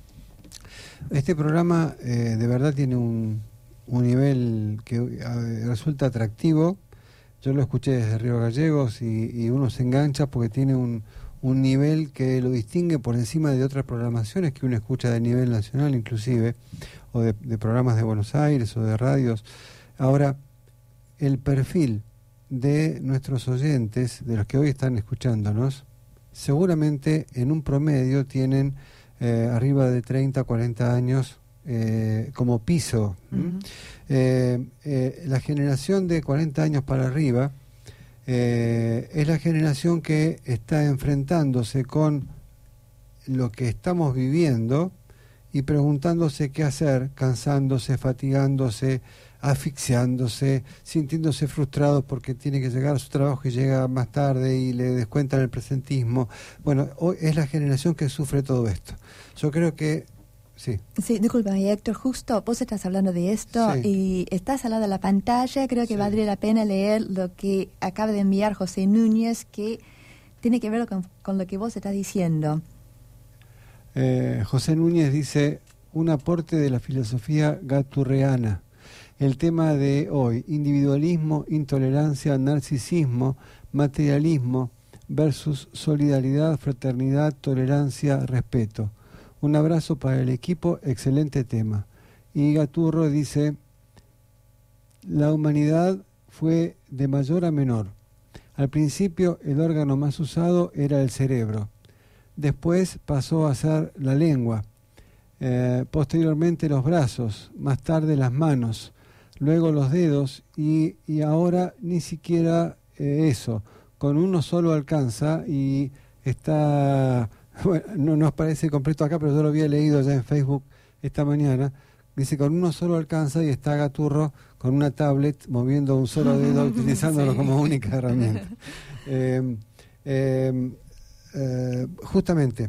Este programa eh, de verdad tiene un... un nivel que uh, resulta atractivo. Yo lo escuché desde Río Gallegos y, y uno se engancha porque tiene un, un nivel que lo distingue por encima de otras programaciones que uno escucha de nivel nacional inclusive, o de, de programas de Buenos Aires o de radios. Ahora, el perfil de nuestros oyentes, de los que hoy están escuchándonos, seguramente en un promedio tienen eh, arriba de treinta, cuarenta años Eh, como piso. Uh-huh. eh, eh, la generación de cuarenta años para arriba eh, es la generación que está enfrentándose con lo que estamos viviendo y preguntándose qué hacer, cansándose, fatigándose, asfixiándose, sintiéndose frustrados porque tiene que llegar a su trabajo y llega más tarde y le descuentan el presentismo. Bueno, hoy es la generación que sufre todo esto. Yo creo que Sí. Sí, disculpa, Héctor, justo vos estás hablando de esto sí. y estás al lado de la pantalla, creo que sí. valdría la pena leer lo que acaba de enviar José Núñez, que tiene que ver con, con lo que vos estás diciendo. Eh, José Núñez dice, un aporte de la filosofía gaturreana. El tema de hoy, individualismo, intolerancia, narcisismo, materialismo versus solidaridad, fraternidad, tolerancia, respeto. Un abrazo para el equipo, excelente tema. Y Gaturro dice, la humanidad fue de mayor a menor. Al principio el órgano más usado era el cerebro. Después pasó a ser la lengua. Eh, posteriormente los brazos, más tarde las manos, luego los dedos y, y ahora ni siquiera eh, eso. Con uno solo alcanza y está... Bueno, no nos parece completo acá, pero yo lo había leído ya en Facebook esta mañana. Dice, con uno solo alcanza y está Gaturro con una tablet moviendo un solo dedo, utilizándolo sí. como única herramienta. Eh, eh, eh, justamente,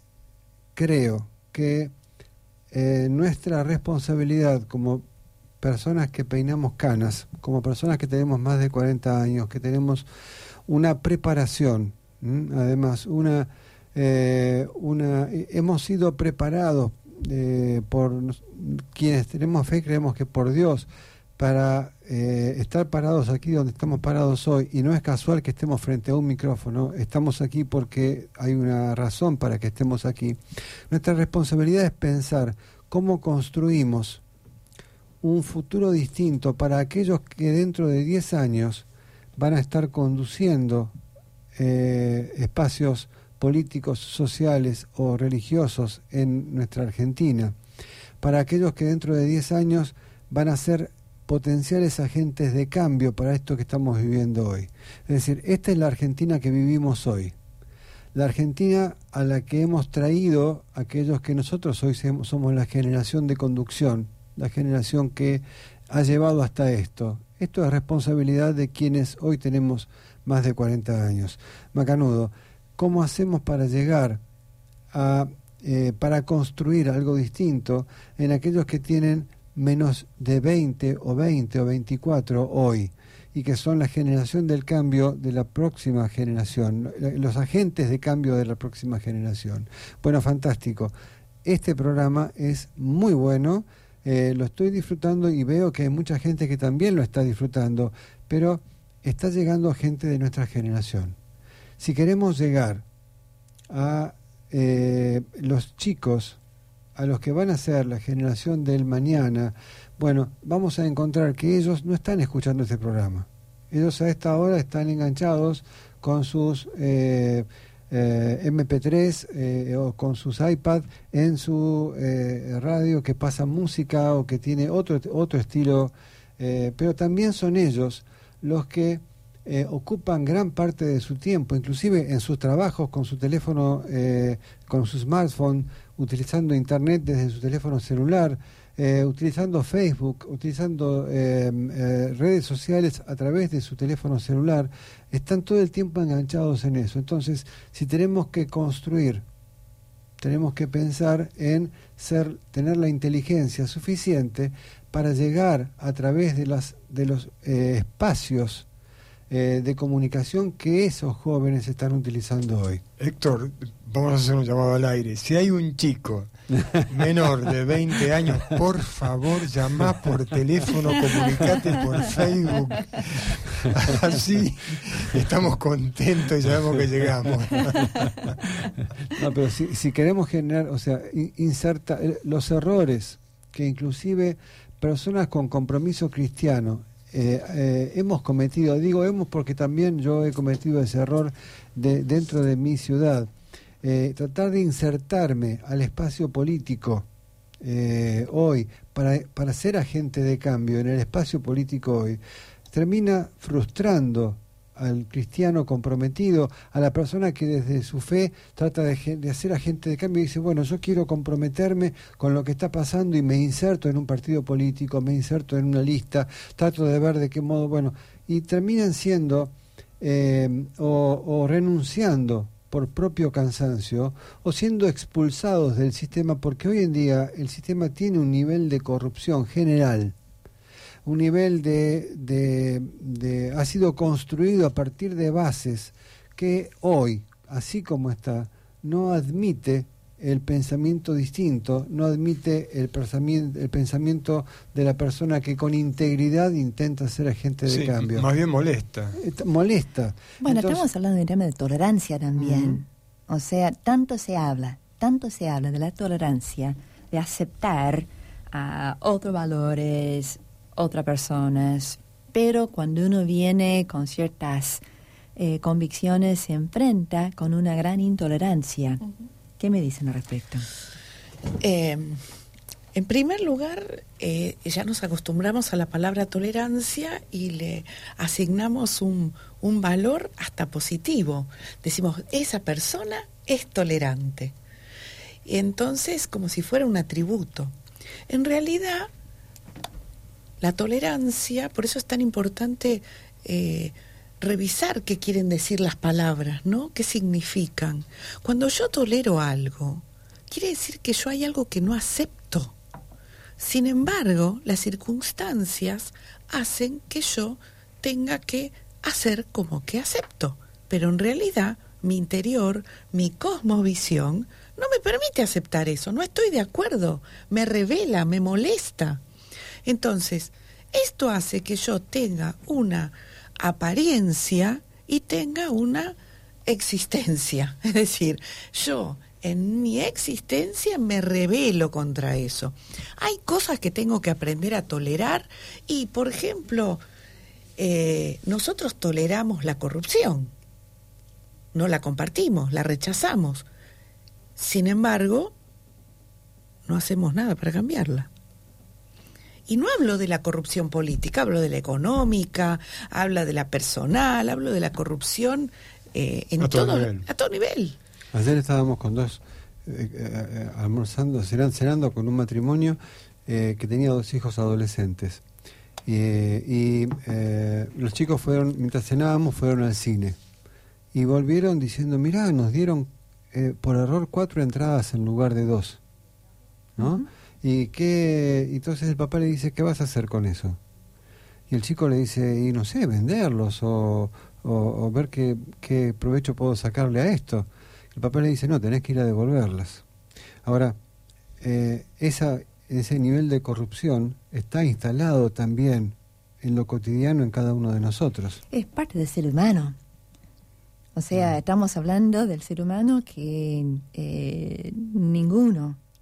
creo que eh, nuestra responsabilidad como personas que peinamos canas, como personas que tenemos más de cuarenta años, que tenemos una preparación, ¿m? además una... Eh, una, hemos sido preparados eh, por quienes tenemos fe, creemos que por Dios, para eh, estar parados aquí donde estamos parados hoy, y no es casual que estemos frente a un micrófono, estamos aquí porque hay una razón para que estemos aquí. Nuestra responsabilidad es pensar cómo construimos un futuro distinto para aquellos que dentro de diez años van a estar conduciendo eh, espacios políticos, sociales o religiosos en nuestra Argentina, para aquellos que dentro de diez años van a ser potenciales agentes de cambio para esto que estamos viviendo hoy. Es decir, esta es la Argentina que vivimos hoy, la Argentina a la que hemos traído aquellos que nosotros hoy somos la generación de conducción, la generación que ha llevado hasta esto. Esto es responsabilidad de quienes hoy tenemos más de cuarenta años. Macanudo, ¿cómo hacemos para llegar a, eh, para construir algo distinto en aquellos que tienen menos de veinte o veinte o veinticuatro hoy y que son la generación del cambio de la próxima generación, los agentes de cambio de la próxima generación? Bueno, fantástico. Este programa es muy bueno, eh, lo estoy disfrutando y veo que hay mucha gente que también lo está disfrutando, pero está llegando a gente de nuestra generación. Si queremos llegar a eh, los chicos, a los que van a ser la generación del mañana, bueno, vamos a encontrar que ellos no están escuchando este programa. Ellos a esta hora están enganchados con sus eh, eh, eme pe tres eh, o con sus iPad en su eh, radio que pasa música o que tiene otro, otro estilo, eh, pero también son ellos los que eh, ocupan gran parte de su tiempo, inclusive en sus trabajos con su teléfono, eh, con su smartphone, utilizando internet desde su teléfono celular, eh, utilizando Facebook, utilizando eh, eh, redes sociales a través de su teléfono celular. Están todo el tiempo enganchados en eso. Entonces, si tenemos que construir, tenemos que pensar en ser, tener la inteligencia suficiente para llegar a través de las de los eh, espacios eh, de comunicación que esos jóvenes están utilizando hoy. Héctor, vamos a hacer un llamado al aire. Si hay un chico menor de veinte años, por favor, llamá por teléfono, comunicate por Facebook. Así estamos contentos y sabemos que llegamos. No, pero si, si queremos generar, o sea, inserta los errores que inclusive personas con compromiso cristiano eh, eh, hemos cometido, digo hemos porque también yo he cometido ese error de, dentro de mi ciudad, eh, tratar de insertarme al espacio político eh, hoy para, para ser agente de cambio en el espacio político hoy, termina frustrando al cristiano comprometido, a la persona que desde su fe trata de, de ser agente de cambio y dice, bueno, yo quiero comprometerme con lo que está pasando y me inserto en un partido político, me inserto en una lista, trato de ver de qué modo, bueno, y terminan siendo eh, o, o renunciando por propio cansancio o siendo expulsados del sistema, porque hoy en día el sistema tiene un nivel de corrupción general, un nivel de, de, de ha sido construido a partir de bases que hoy, así como está, no admite el pensamiento distinto, no admite el pensamiento, el pensamiento de la persona que con integridad intenta ser agente de sí, cambio. Más bien molesta. Molesta. Bueno, Entonces, estamos hablando de un tema de tolerancia también. Uh-huh. O sea, tanto se habla, tanto se habla de la tolerancia, de aceptar a uh, otros valores, otras personas, pero cuando uno viene con ciertas eh, convicciones se enfrenta con una gran intolerancia. Uh-huh. ¿Qué me dicen al respecto? Eh, en primer lugar, eh, ya nos acostumbramos a la palabra tolerancia y le asignamos un, un valor hasta positivo. Decimos, esa persona es tolerante. Y entonces, como si fuera un atributo. En realidad, la tolerancia, por eso es tan importante eh, revisar qué quieren decir las palabras, ¿no? ¿Qué significan? Cuando yo tolero algo, quiere decir que yo hay algo que no acepto. Sin embargo, las circunstancias hacen que yo tenga que hacer como que acepto. Pero en realidad, mi interior, mi cosmovisión, no me permite aceptar eso. No estoy de acuerdo. Me revela, me molesta. Entonces, esto hace que yo tenga una apariencia y tenga una existencia. Es decir, yo en mi existencia me rebelo contra eso. Hay cosas que tengo que aprender a tolerar y, por ejemplo, eh, nosotros toleramos la corrupción. No la compartimos, la rechazamos. Sin embargo, no hacemos nada para cambiarla. Y no hablo de la corrupción política, hablo de la económica, hablo de la personal, hablo de la corrupción eh, en a todo, todo nivel. a todo nivel. Ayer estábamos con dos, eh, eh, almorzando, cenando, cenando con un matrimonio eh, que tenía dos hijos adolescentes. Eh, y eh, los chicos fueron, mientras cenábamos, fueron al cine. Y volvieron diciendo, mirá, nos dieron eh, por error cuatro entradas en lugar de dos, ¿no? Uh-huh. Y que entonces el papá le dice, ¿qué vas a hacer con eso? Y el chico le dice, y no sé, venderlos o, o, o ver qué, qué provecho puedo sacarle a esto. El papá le dice, no, tenés que ir a devolverlas. Ahora, eh, esa, ese nivel de corrupción está instalado también en lo cotidiano en cada uno de nosotros. Es parte del ser humano. O sea, estamos hablando del ser humano que eh, ninguno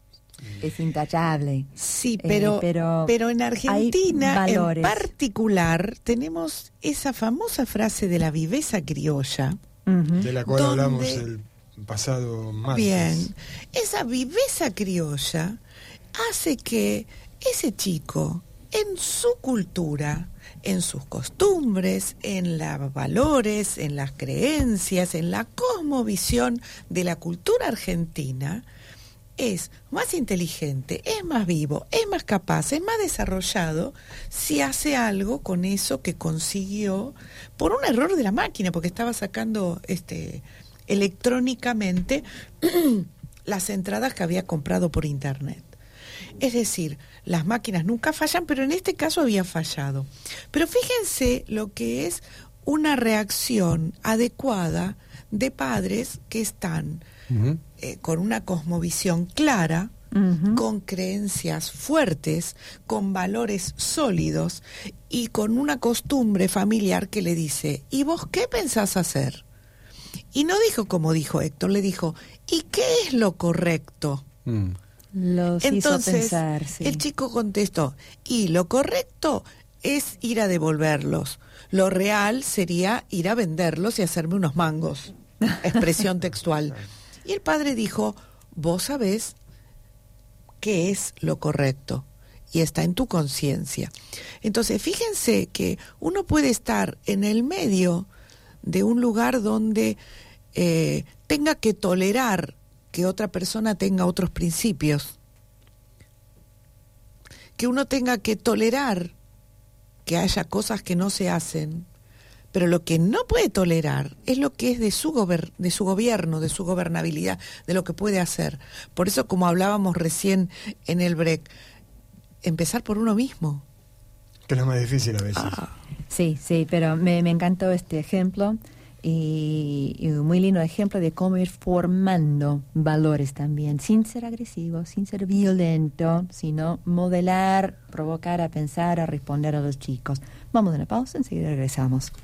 es intachable. Sí, pero, eh, pero, pero en Argentina en particular tenemos esa famosa frase de la viveza criolla. Uh-huh. De la cual donde, hablamos el pasado martes. Bien, esa viveza criolla hace que ese chico, en su cultura, en sus costumbres, en los valores, en las creencias, en la cosmovisión de la cultura argentina, es más inteligente, es más vivo, es más capaz, es más desarrollado si hace algo con eso que consiguió por un error de la máquina, porque estaba sacando este electrónicamente las entradas que había comprado por internet. Es decir, las máquinas nunca fallan, pero en este caso había fallado. Pero fíjense lo que es una reacción adecuada de padres que están uh-huh. eh, con una cosmovisión clara, uh-huh. con creencias fuertes, con valores sólidos y con una costumbre familiar que le dice, ¿y vos qué pensás hacer? Y no dijo como dijo Héctor, le dijo, ¿y qué es lo correcto? Mm. Los Entonces, hizo pensar, sí. El chico contestó, y lo correcto es ir a devolverlos. Lo real sería ir a venderlos y hacerme unos mangos. Expresión textual. Y el padre dijo, vos sabés qué es lo correcto y está en tu conciencia. Entonces, fíjense que uno puede estar en el medio de un lugar donde eh, tenga que tolerar que otra persona tenga otros principios, que uno tenga que tolerar que haya cosas que no se hacen, pero lo que no puede tolerar es lo que es de su gober- de su gobierno, de su gobernabilidad, de lo que puede hacer. Por eso, como hablábamos recién en el break, empezar por uno mismo. Que es lo más difícil a veces. Ah. Sí, sí, pero me, me encantó este ejemplo. Y, y un muy lindo ejemplo de cómo ir formando valores también, sin ser agresivo, sin ser violento, sino modelar, provocar a pensar, a responder a los chicos. Vamos a una pausa, enseguida regresamos.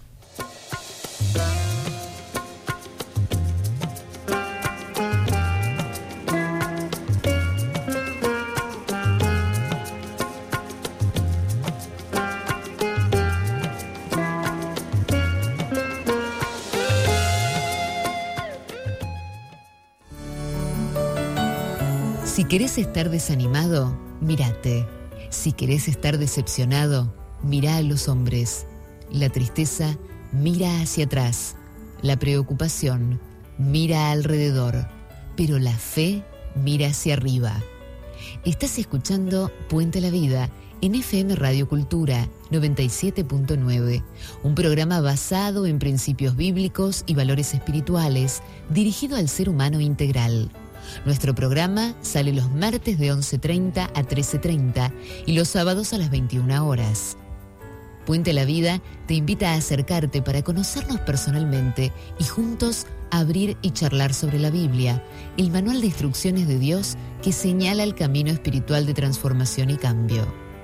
Si querés estar desanimado, mírate. Si querés estar decepcionado, mirá a los hombres. La tristeza, mira hacia atrás. La preocupación, mira alrededor. Pero la fe, mira hacia arriba. Estás escuchando Puente a la Vida en F M Radio Cultura noventa y siete punto nueve, un programa basado en principios bíblicos y valores espirituales, dirigido al ser humano integral. Nuestro programa sale los martes de once treinta a trece treinta y los sábados a las veintiuna horas. Puente a la Vida te invita a acercarte para conocernos personalmente y juntos abrir y charlar sobre la Biblia, el manual de instrucciones de Dios que señala el camino espiritual de transformación y cambio.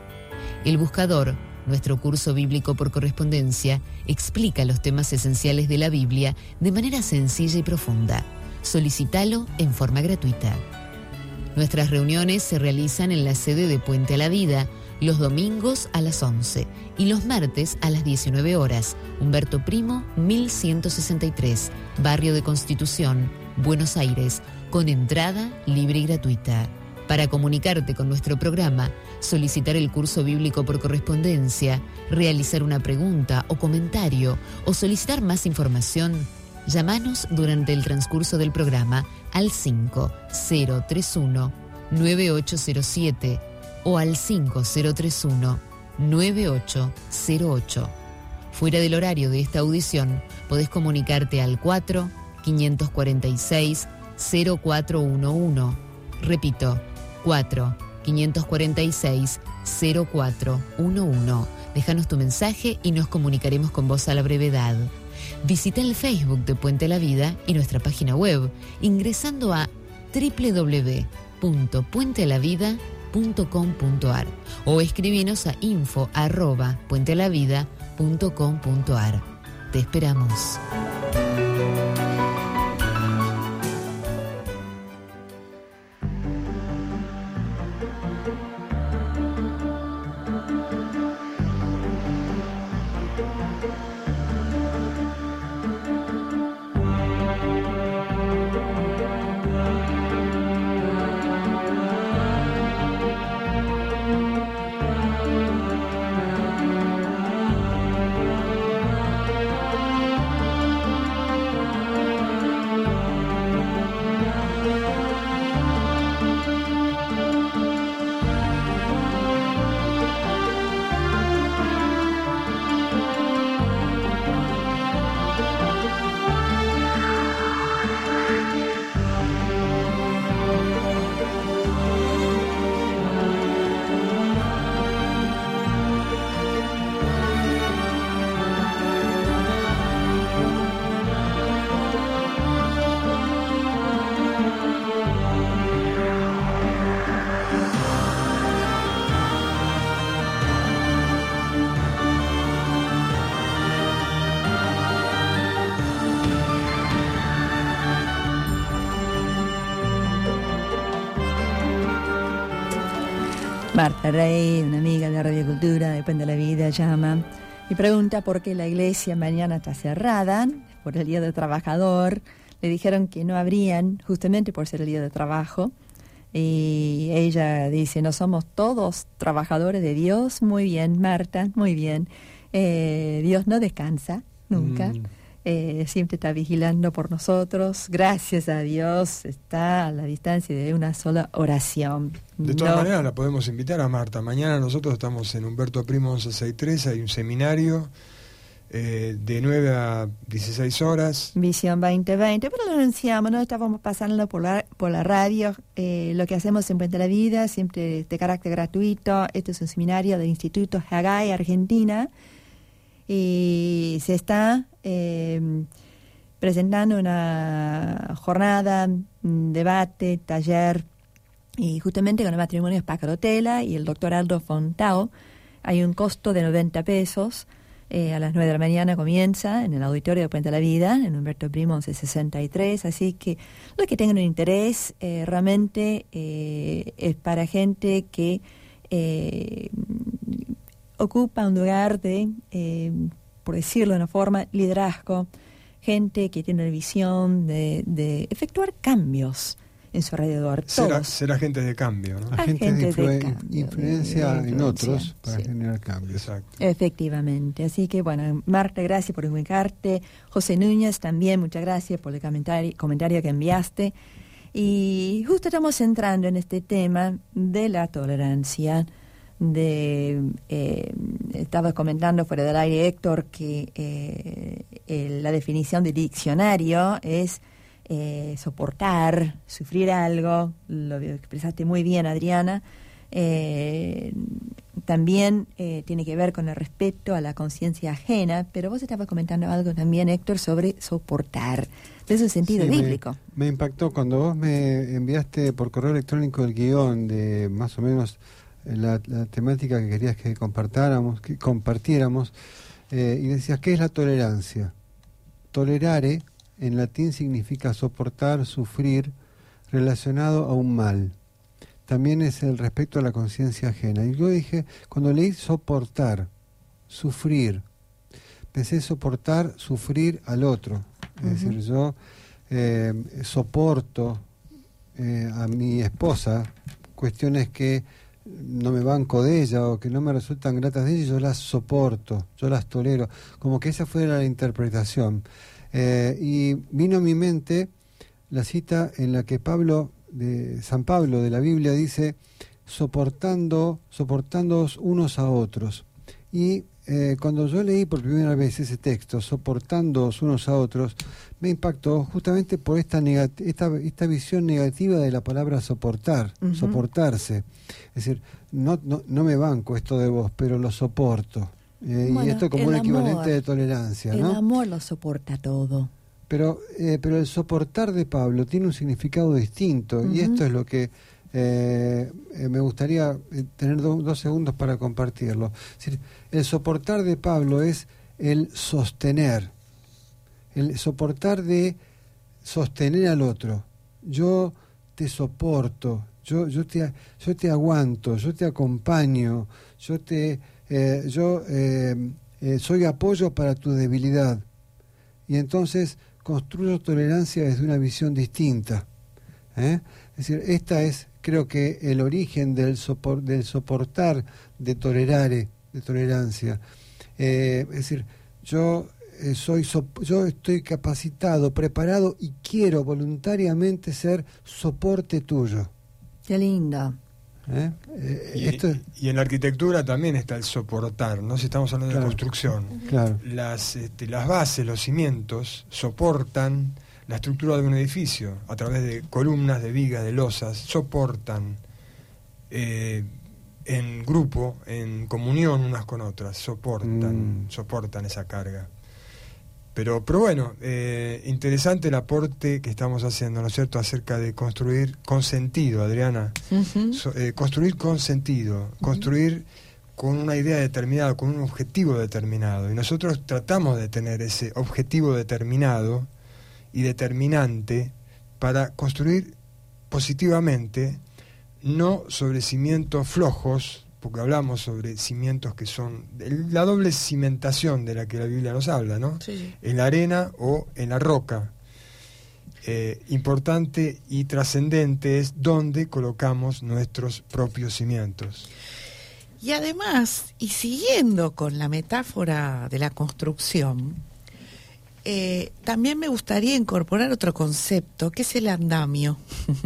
El Buscador, nuestro curso bíblico por correspondencia, explica los temas esenciales de la Biblia de manera sencilla y profunda. Solicítalo en forma gratuita. Nuestras reuniones se realizan en la sede de Puente a la Vida, los domingos a las once y los martes a las diecinueve horas, Humberto Primo, mil ciento sesenta y tres, Barrio de Constitución, Buenos Aires, con entrada libre y gratuita. Para comunicarte con nuestro programa, solicitar el curso bíblico por correspondencia, realizar una pregunta o comentario o solicitar más información, llámanos durante el transcurso del programa al cinco cero tres uno, nueve ocho cero siete o al cinco cero tres uno, nueve ocho cero ocho. Fuera del horario de esta audición, podés comunicarte al cuatro, quinientos cuarenta y seis, cero cuatro uno uno. Repito, cuatro, quinientos cuarenta y seis, cero cuatro uno uno. Déjanos tu mensaje y nos comunicaremos con vos a la brevedad. Visita el Facebook de Puente a la Vida y nuestra página web ingresando a doble u doble u doble u punto puente a la vida punto com punto a r o escribinos a info arroba puentealavida punto com punto a r. Te esperamos. Marta Rey, una amiga de Radio Cultura, de Puente de la Vida, llama y pregunta por qué la iglesia mañana está cerrada por el Día del Trabajador. Le dijeron que no abrían justamente por ser el Día de Trabajo. Y ella dice, ¿no somos todos trabajadores de Dios? Muy bien, Marta, muy bien. Eh, Dios no descansa nunca. Mm. Eh, siempre está vigilando por nosotros. Gracias a Dios está a la distancia de una sola oración. De todas no. maneras la podemos invitar a Marta. Mañana nosotros estamos en Humberto Primo once sesenta y tres, hay un seminario eh, de nueve a dieciséis horas. Visión veinte veinte, pero lo anunciamos, ¿no? Estábamos pasando por la, por la radio, eh, lo que hacemos en Puente de la Vida, siempre de carácter gratuito. Este es un seminario del Instituto Haggai, Argentina, y se está eh, presentando una jornada, un debate, taller, y justamente con el matrimonio Spacarotela y el doctor Aldo Fontao. Hay un costo de noventa pesos, eh, a las nueve de la mañana comienza en el auditorio de Puente de la Vida, en Humberto Primo once sesenta y tres, así que los que tengan un interés, eh, realmente eh, es para gente que eh, ocupa un lugar de, eh, por decirlo de una forma, liderazgo, gente que tiene la visión de, de efectuar cambios en su alrededor. Será, será gente de cambio, ¿no? Agentes de, influ de cambio, influencia de, de en otros para sí. generar cambios. Exacto. Efectivamente. Así que, bueno, Marta, gracias por comunicarte. José Núñez, también muchas gracias por el comentario, comentario que enviaste. Y justo estamos entrando en este tema de la tolerancia. De eh, estaba comentando fuera del aire, Héctor, que eh, eh, la definición de diccionario es eh, soportar, sufrir algo. Lo expresaste muy bien, Adriana. Eh, también eh, tiene que ver con el respeto a la conciencia ajena, pero vos estabas comentando algo también, Héctor, sobre soportar, de ese sentido sí, bíblico. Me, me impactó cuando vos me enviaste por correo electrónico el guión de más o menos La, la temática que querías que compartáramos, que compartiéramos, eh, y decías, ¿qué es la tolerancia? Tolerare en latín significa soportar, sufrir, relacionado a un mal. También es el respeto a la conciencia ajena. Y yo dije, cuando leí soportar, sufrir, pensé soportar, sufrir al otro. Es uh-huh. decir, yo eh, soporto eh, a mi esposa cuestiones que no me banco de ella o que no me resultan gratas de ella, yo las soporto, yo las tolero, como que esa fuera la interpretación. Eh, y vino a mi mente la cita en la que Pablo, de San Pablo de la Biblia, dice, soportando, soportándoos unos a otros. Y eh, cuando yo leí por primera vez ese texto, soportándoos unos a otros, me impactó justamente por esta, negat- esta, esta visión negativa de la palabra soportar, uh-huh. soportarse. Es decir, no, no, no me banco esto de vos, pero lo soporto. Eh, bueno, y esto como un equivalente amor, de tolerancia, ¿no? El amor lo soporta todo. Pero, eh, pero el soportar de Pablo tiene un significado distinto, uh-huh. y esto es lo que eh, eh, me gustaría tener do, dos segundos para compartirlo. Es decir, el soportar de Pablo es el sostener, el soportar de sostener al otro. Yo te soporto, yo, yo, te, yo te aguanto, yo te acompaño, yo te... Eh, yo eh, eh, soy apoyo para tu debilidad. Y entonces construyo tolerancia desde una visión distinta. ¿eh? Es decir, esta es, creo que, el origen del, sopor, del soportar, de tolerare, de tolerancia. Eh, es decir, yo, eh, soy sop- yo estoy capacitado, preparado y quiero voluntariamente ser soporte tuyo. Qué lindo. ¿Eh? Eh, Y, esto es- y en la arquitectura también está el soportar, ¿no? Si estamos hablando Claro. de construcción. Claro. Las, este, las bases, los cimientos, soportan la estructura de un edificio a través de columnas, de vigas, de losas, soportan eh, en grupo, en comunión unas con otras, soportan, Mm. soportan esa carga. Pero, pero bueno, eh, interesante el aporte que estamos haciendo, ¿no es cierto?, acerca de construir con sentido, Adriana. Ujú. So- eh, construir con sentido, construir con una idea determinada, con un objetivo determinado. Y nosotros tratamos de tener ese objetivo determinado y determinante para construir positivamente, no sobre cimientos flojos, porque hablamos sobre cimientos que son la doble cimentación de la que la Biblia nos habla, ¿no? Sí. En la arena o en la roca. Eh, importante y trascendente es dónde colocamos nuestros propios cimientos. Y además, y siguiendo con la metáfora de la construcción, eh, también me gustaría incorporar otro concepto, que es el andamio.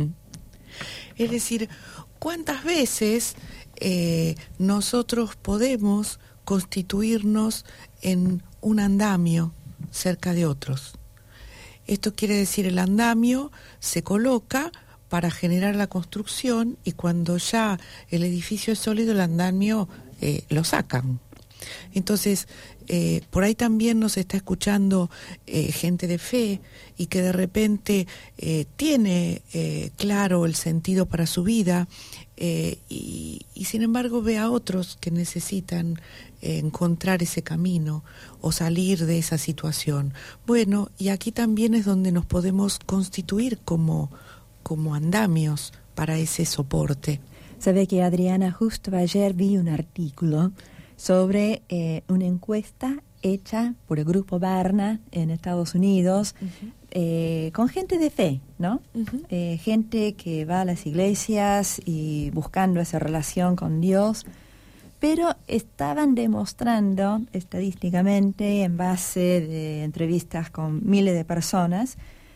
Es decir, ¿cuántas veces eh, nosotros podemos constituirnos en un andamio cerca de otros? Esto quiere decir, el andamio se coloca para generar la construcción, y cuando ya el edificio es sólido, el andamio eh, lo sacan. Entonces, eh, por ahí también nos está escuchando eh, gente de fe, y que de repente eh, tiene eh, claro el sentido para su vida, eh, y, y sin embargo ve a otros que necesitan eh, encontrar ese camino o salir de esa situación. Bueno, y aquí también es donde nos podemos constituir como, como andamios para ese soporte. Sabe que, Adriana, justo ayer vi un artículo sobre eh, una encuesta hecha por el grupo Barna en Estados Unidos, uh-huh. eh, con gente de fe, ¿no? Uh-huh. Eh, gente que va a las iglesias y buscando esa relación con Dios, pero estaban demostrando estadísticamente, en base de entrevistas con miles de personas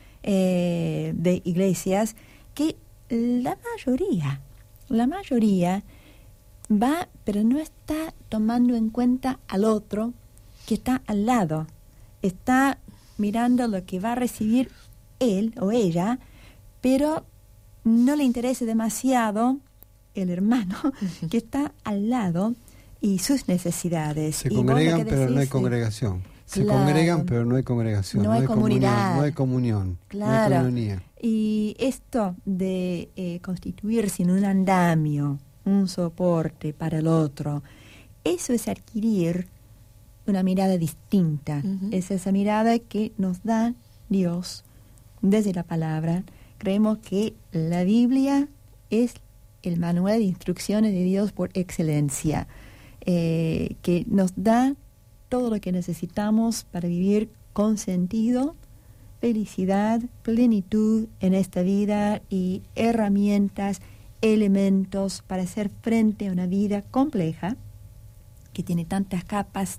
eh, de iglesias, que la mayoría, la mayoría va, pero no está tomando en cuenta al otro que está al lado. Está mirando lo que va a recibir él o ella, pero no le interesa demasiado el hermano que está al lado y sus necesidades. Se y congregan, pero decís, no hay congregación. Se claro, congregan, pero no hay congregación. No, no hay hay comunidad. Comunión, no hay comunión. Claro. No hay comunidad. Y esto de eh, constituirse en un andamio, un soporte para el otro, eso es adquirir una mirada distinta. Uh-huh. Es esa mirada que nos da Dios desde la palabra. Creemos que la Biblia es el manual de instrucciones de Dios por excelencia, eh, que nos da todo lo que necesitamos para vivir con sentido, felicidad, plenitud en esta vida, y herramientas, elementos para hacer frente a una vida compleja que tiene tantas capas,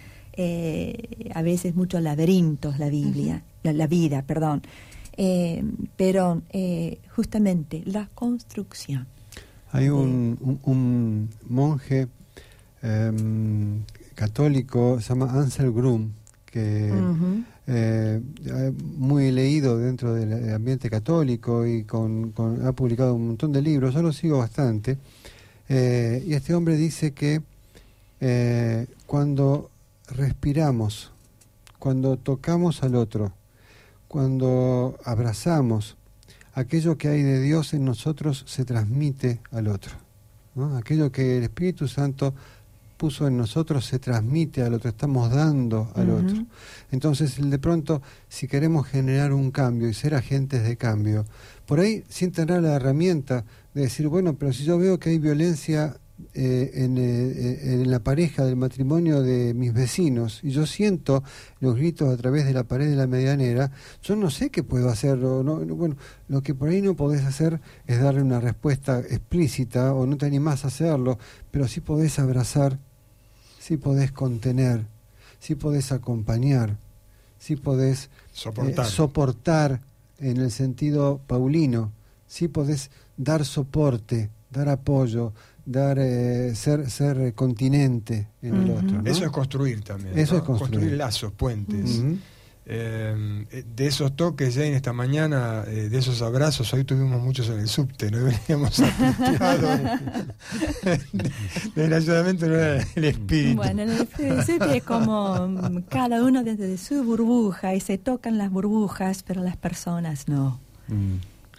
eh, a veces muchos laberintos, la Biblia, uh-huh. la, la vida, perdón, eh, pero eh, justamente la construcción. Hay un, un, un monje eh, católico, se llama Ansel Grum, que uh-huh. eh, muy leído dentro del ambiente católico y con, con, ha publicado un montón de libros. Yo lo sigo bastante, eh, y este hombre dice que eh, cuando respiramos, cuando tocamos al otro, cuando abrazamos, aquello que hay de Dios en nosotros se transmite al otro, ¿no? Aquello que el Espíritu Santo puso en nosotros se transmite al otro, estamos dando al uh-huh. otro. Entonces, de pronto, si queremos generar un cambio y ser agentes de cambio, por ahí, sin tener la herramienta de decir, bueno, pero si yo veo que hay violencia eh, en, eh, en la pareja del matrimonio de mis vecinos y yo siento los gritos a través de la pared de la medianera, yo no sé qué puedo hacer. O no, bueno, lo que por ahí no podés hacer es darle una respuesta explícita o no te animás a hacerlo, pero sí podés abrazar, sí podés contener, sí podés acompañar, sí podés soportar, eh, soportar en el sentido paulino, sí podés dar soporte, dar apoyo, dar eh, ser ser continente en uh-huh. el otro, ¿no? Eso es construir también. Eso ¿no? es construir. construir lazos, puentes. Uh-huh. Eh, de esos toques, Jane, esta mañana, eh, de esos abrazos, hoy tuvimos muchos en el subte, no veníamos apuntados. Desgraciadamente no era el espíritu. Bueno, en el subte es como cada uno desde su burbuja y se tocan las burbujas, pero las personas no. Mm.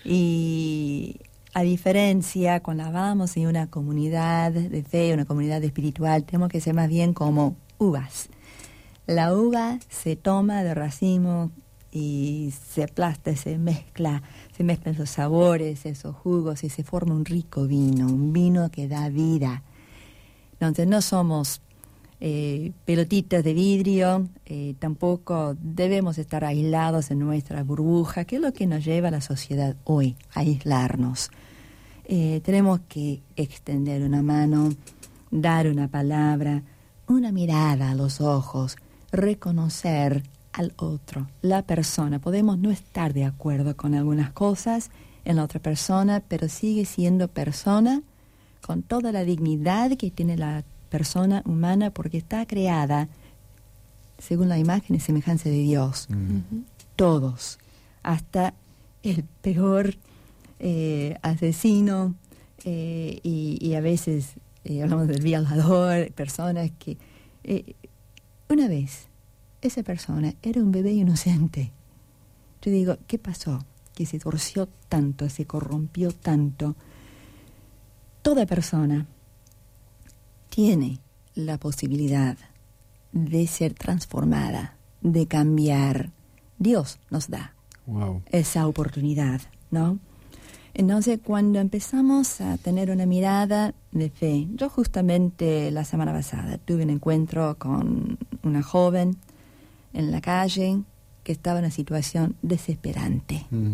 Y a diferencia, cuando hablamos de una comunidad de fe, una comunidad espiritual, tenemos que ser más bien como uvas. La uva se toma de racimo y se aplasta, se mezcla, se mezclan esos sabores, esos jugos y se forma un rico vino, un vino que da vida. Entonces no somos eh, pelotitas de vidrio, eh, tampoco debemos estar aislados en nuestra burbuja, que es lo que nos lleva a la sociedad hoy, a aislarnos. Eh, tenemos que extender una mano, dar una palabra, una mirada a los ojos, reconocer al otro, la persona. Podemos no estar de acuerdo con algunas cosas en la otra persona, pero sigue siendo persona con toda la dignidad que tiene la persona humana porque está creada según la imagen y semejanza de Dios. Mm. Todos, hasta el peor eh, asesino eh, y, y a veces eh, hablamos del violador, personas que eh, una vez esa persona era un bebé inocente. Yo digo, ¿qué pasó? Que se torció tanto, se corrompió tanto. Toda persona tiene la posibilidad de ser transformada, de cambiar. Dios nos da wow. esa oportunidad, ¿no? Entonces, cuando empezamos a tener una mirada de fe, yo justamente la semana pasada tuve un encuentro con una joven en la calle que estaba en una situación desesperante. Mm.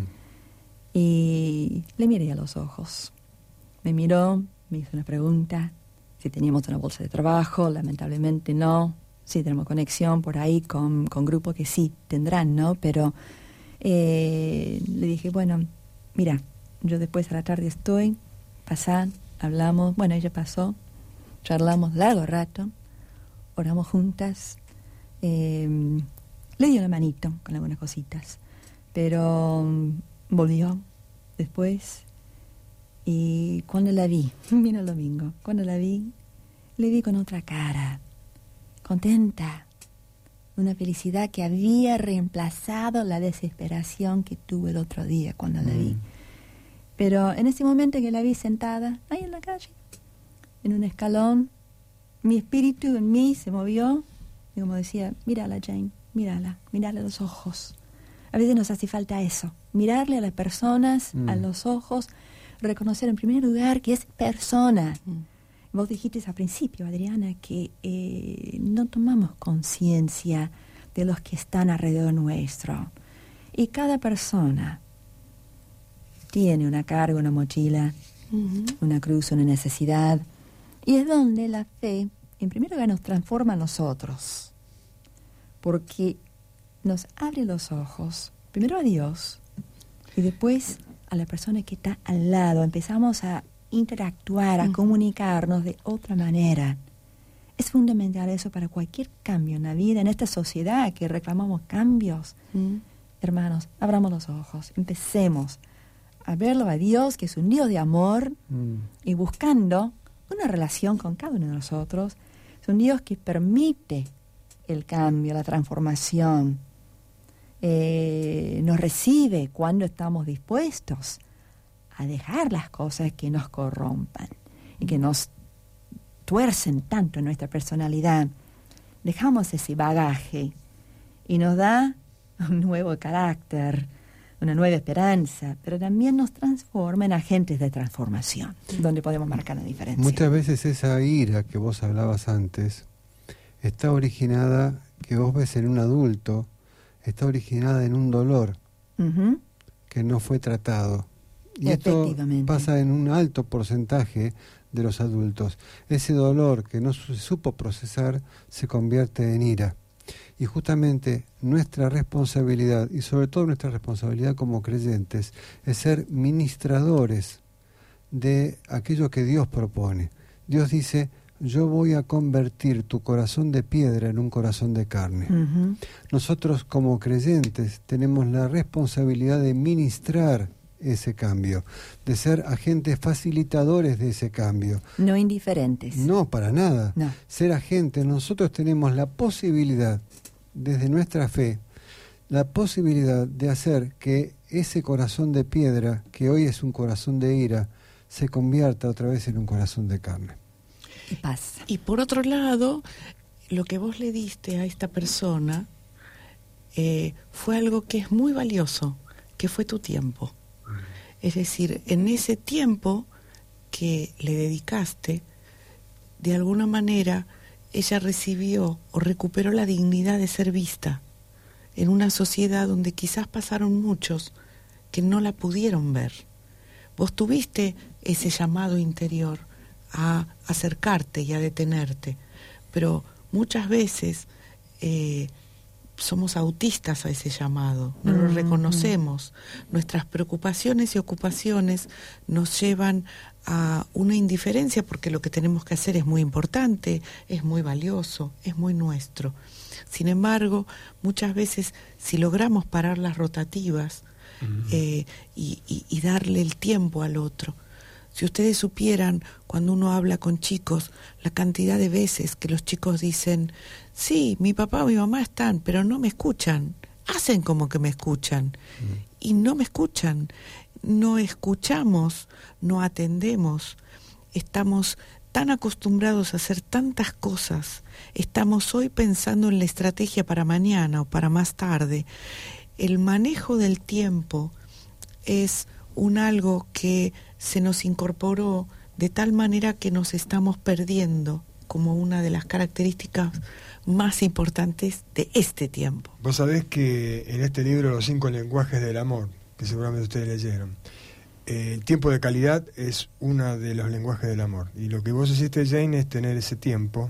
Y le miré a los ojos. Me miró, me hizo una pregunta, si teníamos una bolsa de trabajo, lamentablemente no. Sí tenemos conexión por ahí con, con grupos que sí tendrán, ¿no? Pero eh, le dije, bueno, mira, yo después a la tarde estoy, pasá, hablamos, bueno, ella pasó, charlamos largo rato, oramos juntas, eh, le dio la manito con algunas cositas, pero um, volvió después y cuando la vi, vino el domingo, cuando la vi, le vi con otra cara, contenta, una felicidad que había reemplazado la desesperación que tuve el otro día cuando mm. la vi. Pero en ese momento que la vi sentada ahí en la calle, en un escalón, mi espíritu en mí se movió y como decía, mírala Jane, mírala, mírale a los ojos. A veces nos hace falta eso, mirarle a las personas mm. a los ojos, reconocer en primer lugar que es persona. Mm. Vos dijiste al principio, Adriana, que eh, no tomamos conciencia de los que están alrededor nuestro. Y cada persona tiene una carga, una mochila, uh-huh. una cruz, una necesidad. Y es donde la fe, en primer lugar, nos transforma a nosotros. Porque nos abre los ojos, primero a Dios, y después a la persona que está al lado. Empezamos a interactuar, a uh-huh. comunicarnos de otra manera. Es fundamental eso para cualquier cambio en la vida, en esta sociedad que reclamamos cambios. Uh-huh. Hermanos, abramos los ojos, empecemos a verlo a Dios, que es un Dios de amor, mm. y buscando una relación con cada uno de nosotros. Es un Dios que permite el cambio, la transformación. Eh, nos recibe cuando estamos dispuestos a dejar las cosas que nos corrompan y que nos tuercen tanto en nuestra personalidad. Dejamos ese bagaje y nos da un nuevo carácter, una nueva esperanza, pero también nos transforma en agentes de transformación, donde podemos marcar la diferencia. Muchas veces esa ira que vos hablabas antes está originada, que vos ves en un adulto, está originada en un dolor uh-huh. que no fue tratado. Y esto pasa en un alto porcentaje de los adultos. Ese dolor que no se supo procesar se convierte en ira. Y justamente nuestra responsabilidad, y sobre todo nuestra responsabilidad como creyentes, es ser ministradores de aquello que Dios propone. Dios dice: yo voy a convertir tu corazón de piedra en un corazón de carne. Uh-huh. Nosotros como creyentes tenemos la responsabilidad de ministrar ese cambio, de ser agentes facilitadores de ese cambio. No indiferentes. No, para nada. No. Ser agentes, nosotros tenemos la posibilidad, desde nuestra fe, la posibilidad de hacer que ese corazón de piedra, que hoy es un corazón de ira, se convierta otra vez en un corazón de carne. Y paz. Y por otro lado, lo que vos le diste a esta persona eh, fue algo que es muy valioso, que fue tu tiempo. Es decir, en ese tiempo que le dedicaste, de alguna manera ella recibió o recuperó la dignidad de ser vista en una sociedad donde quizás pasaron muchos que no la pudieron ver. Vos tuviste ese llamado interior a acercarte y a detenerte, pero muchas veces eh, somos autistas a ese llamado, no lo reconocemos. Nuestras preocupaciones y ocupaciones nos llevan a una indiferencia, porque lo que tenemos que hacer es muy importante, es muy valioso, es muy nuestro. Sin embargo, muchas veces, si logramos parar las rotativas uh-huh. eh, y, y, y darle el tiempo al otro, si ustedes supieran, cuando uno habla con chicos, la cantidad de veces que los chicos dicen: sí, mi papá o mi mamá están, pero no me escuchan. Hacen como que me escuchan. Mm. Y no me escuchan. No escuchamos, no atendemos. Estamos tan acostumbrados a hacer tantas cosas. Estamos hoy pensando en la estrategia para mañana o para más tarde. El manejo del tiempo es un algo que se nos incorporó de tal manera que nos estamos perdiendo como una de las características más importantes de este tiempo. Vos sabés que en este libro, Los cinco lenguajes del amor, que seguramente ustedes leyeron, eh, el tiempo de calidad es uno de los lenguajes del amor. Y lo que vos hiciste, Jane, es tener ese tiempo,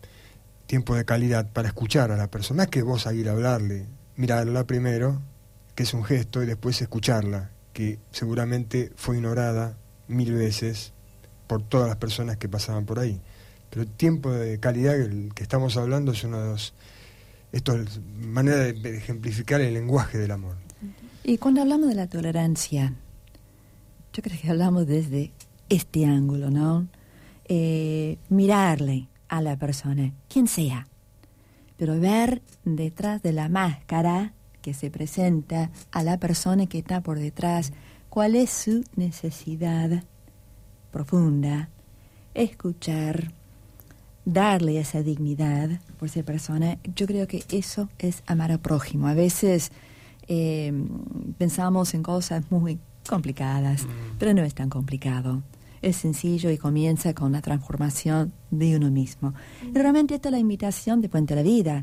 tiempo de calidad para escuchar a la persona. Más que vos a ir a hablarle, mirarla primero, que es un gesto, y después escucharla, que seguramente fue ignorada mil veces por todas las personas que pasaban por ahí. Pero el tiempo de calidad del que estamos hablando es una de las estas maneras de ejemplificar el lenguaje del amor. Y cuando hablamos de la tolerancia, yo creo que hablamos desde este ángulo, ¿no? Eh, mirarle a la persona, quien sea, pero ver detrás de la máscara que se presenta a la persona que está por detrás, cuál es su necesidad profunda, escuchar, darle esa dignidad por ser persona. Yo creo que eso es amar al prójimo. A veces eh, pensamos en cosas muy complicadas, pero no es tan complicado. Es sencillo y comienza con la transformación de uno mismo. Y realmente esta es la invitación de Puente a la Vida.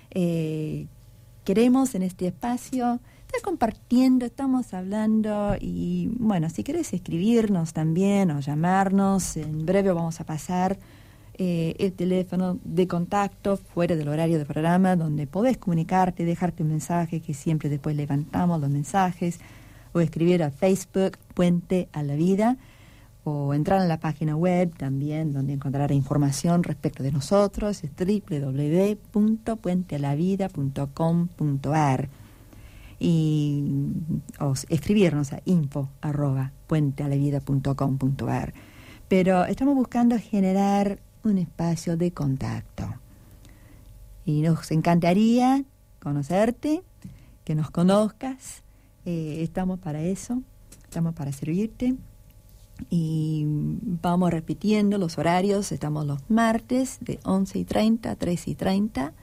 Eh, queremos en este espacio estar compartiendo, estamos hablando, y bueno, si querés escribirnos también o llamarnos, en breve vamos a pasar eh, el teléfono de contacto fuera del horario de programa, donde podés comunicarte, dejarte un mensaje, que siempre después levantamos los mensajes, o escribir a Facebook Puente a la Vida, o entrar en la página web también, donde encontrará información respecto de nosotros, es doble u doble u doble u punto puente a la vida punto com punto a r, y o escribirnos a info arroba puente a la vida punto com punto a r. Pero estamos buscando generar un espacio de contacto, y nos encantaría conocerte, que nos conozcas. Eh, estamos para eso, estamos para servirte. Y vamos repitiendo los horarios. Estamos los martes de once y treinta a tres y treinta,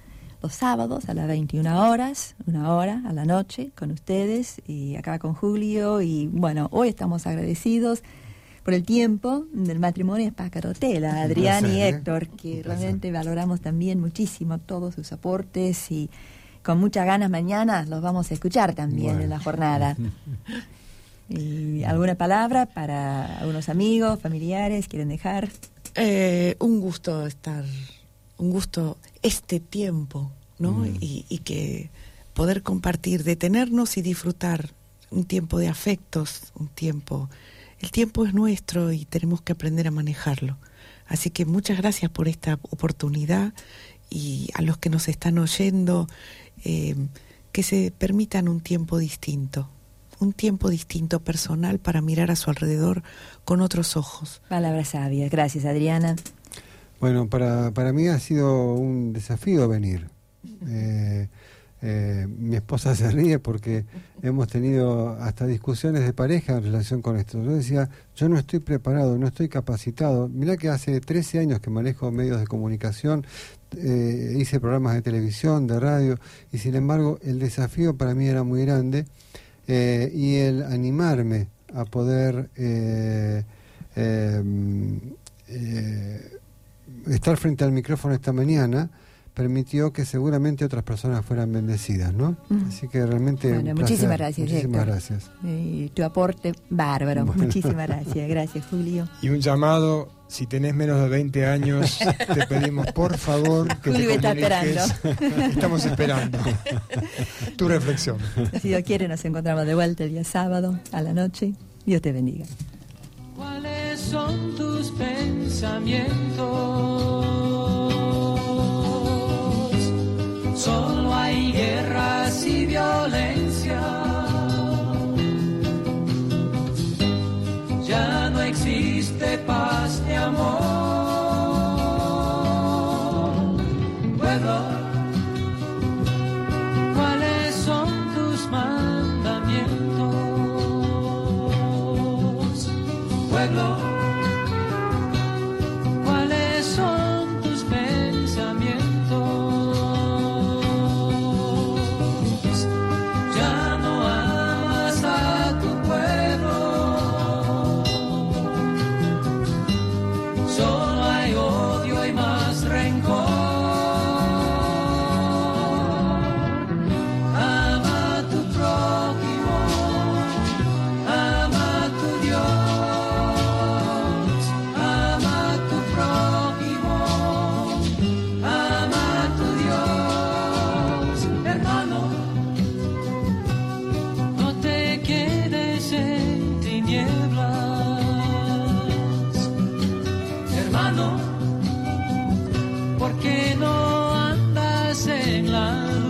los sábados a las veintiuna horas, una hora a la noche con ustedes y acá con Julio. Y bueno, hoy estamos agradecidos por el tiempo del matrimonio Spacarotela, Adrián y Héctor, que realmente valoramos también muchísimo todos sus aportes y con muchas ganas mañana los vamos a escuchar también bueno. en la jornada. ¿Y alguna palabra para algunos amigos, familiares, quieren dejar? Eh, un gusto estar, un gusto este tiempo, ¿no? Mm. Y, y que poder compartir, detenernos y disfrutar un tiempo de afectos, un tiempo... El tiempo es nuestro y tenemos que aprender a manejarlo. Así que muchas gracias por esta oportunidad y a los que nos están oyendo, eh, que se permitan un tiempo distinto, un tiempo distinto personal para mirar a su alrededor con otros ojos. Palabras sabias. Gracias, Adriana. Bueno, para, para mí ha sido un desafío venir. Eh, Eh, mi esposa se ríe porque hemos tenido hasta discusiones de pareja en relación con esto. Yo decía, yo no estoy preparado, no estoy capacitado. Mirá que hace trece años que manejo medios de comunicación, eh, hice programas de televisión, de radio, y sin embargo el desafío para mí era muy grande, eh, y el animarme a poder eh, eh, eh, estar frente al micrófono esta mañana permitió que seguramente otras personas fueran bendecidas, ¿no? Uh-huh. Así que realmente bueno, un muchísimas placer. gracias, muchísimas Héctor. gracias. Y tu aporte bárbaro, bueno. Muchísimas gracias, gracias, Julio. Y un llamado, si tenés menos de veinte años, te pedimos por favor que Julio te está esperando. Estamos esperando tu reflexión. Si Dios quiere, nos encontramos de vuelta el día sábado a la noche. Dios te bendiga. ¿Cuáles son tus pensamientos? Solo hay guerras y violencia. Ya no existe paz ni amor. Pueblo, ¿cuáles son tus mandamientos? Pueblo, ¿cuáles son tus pensamientos? ¿Por qué no andas en la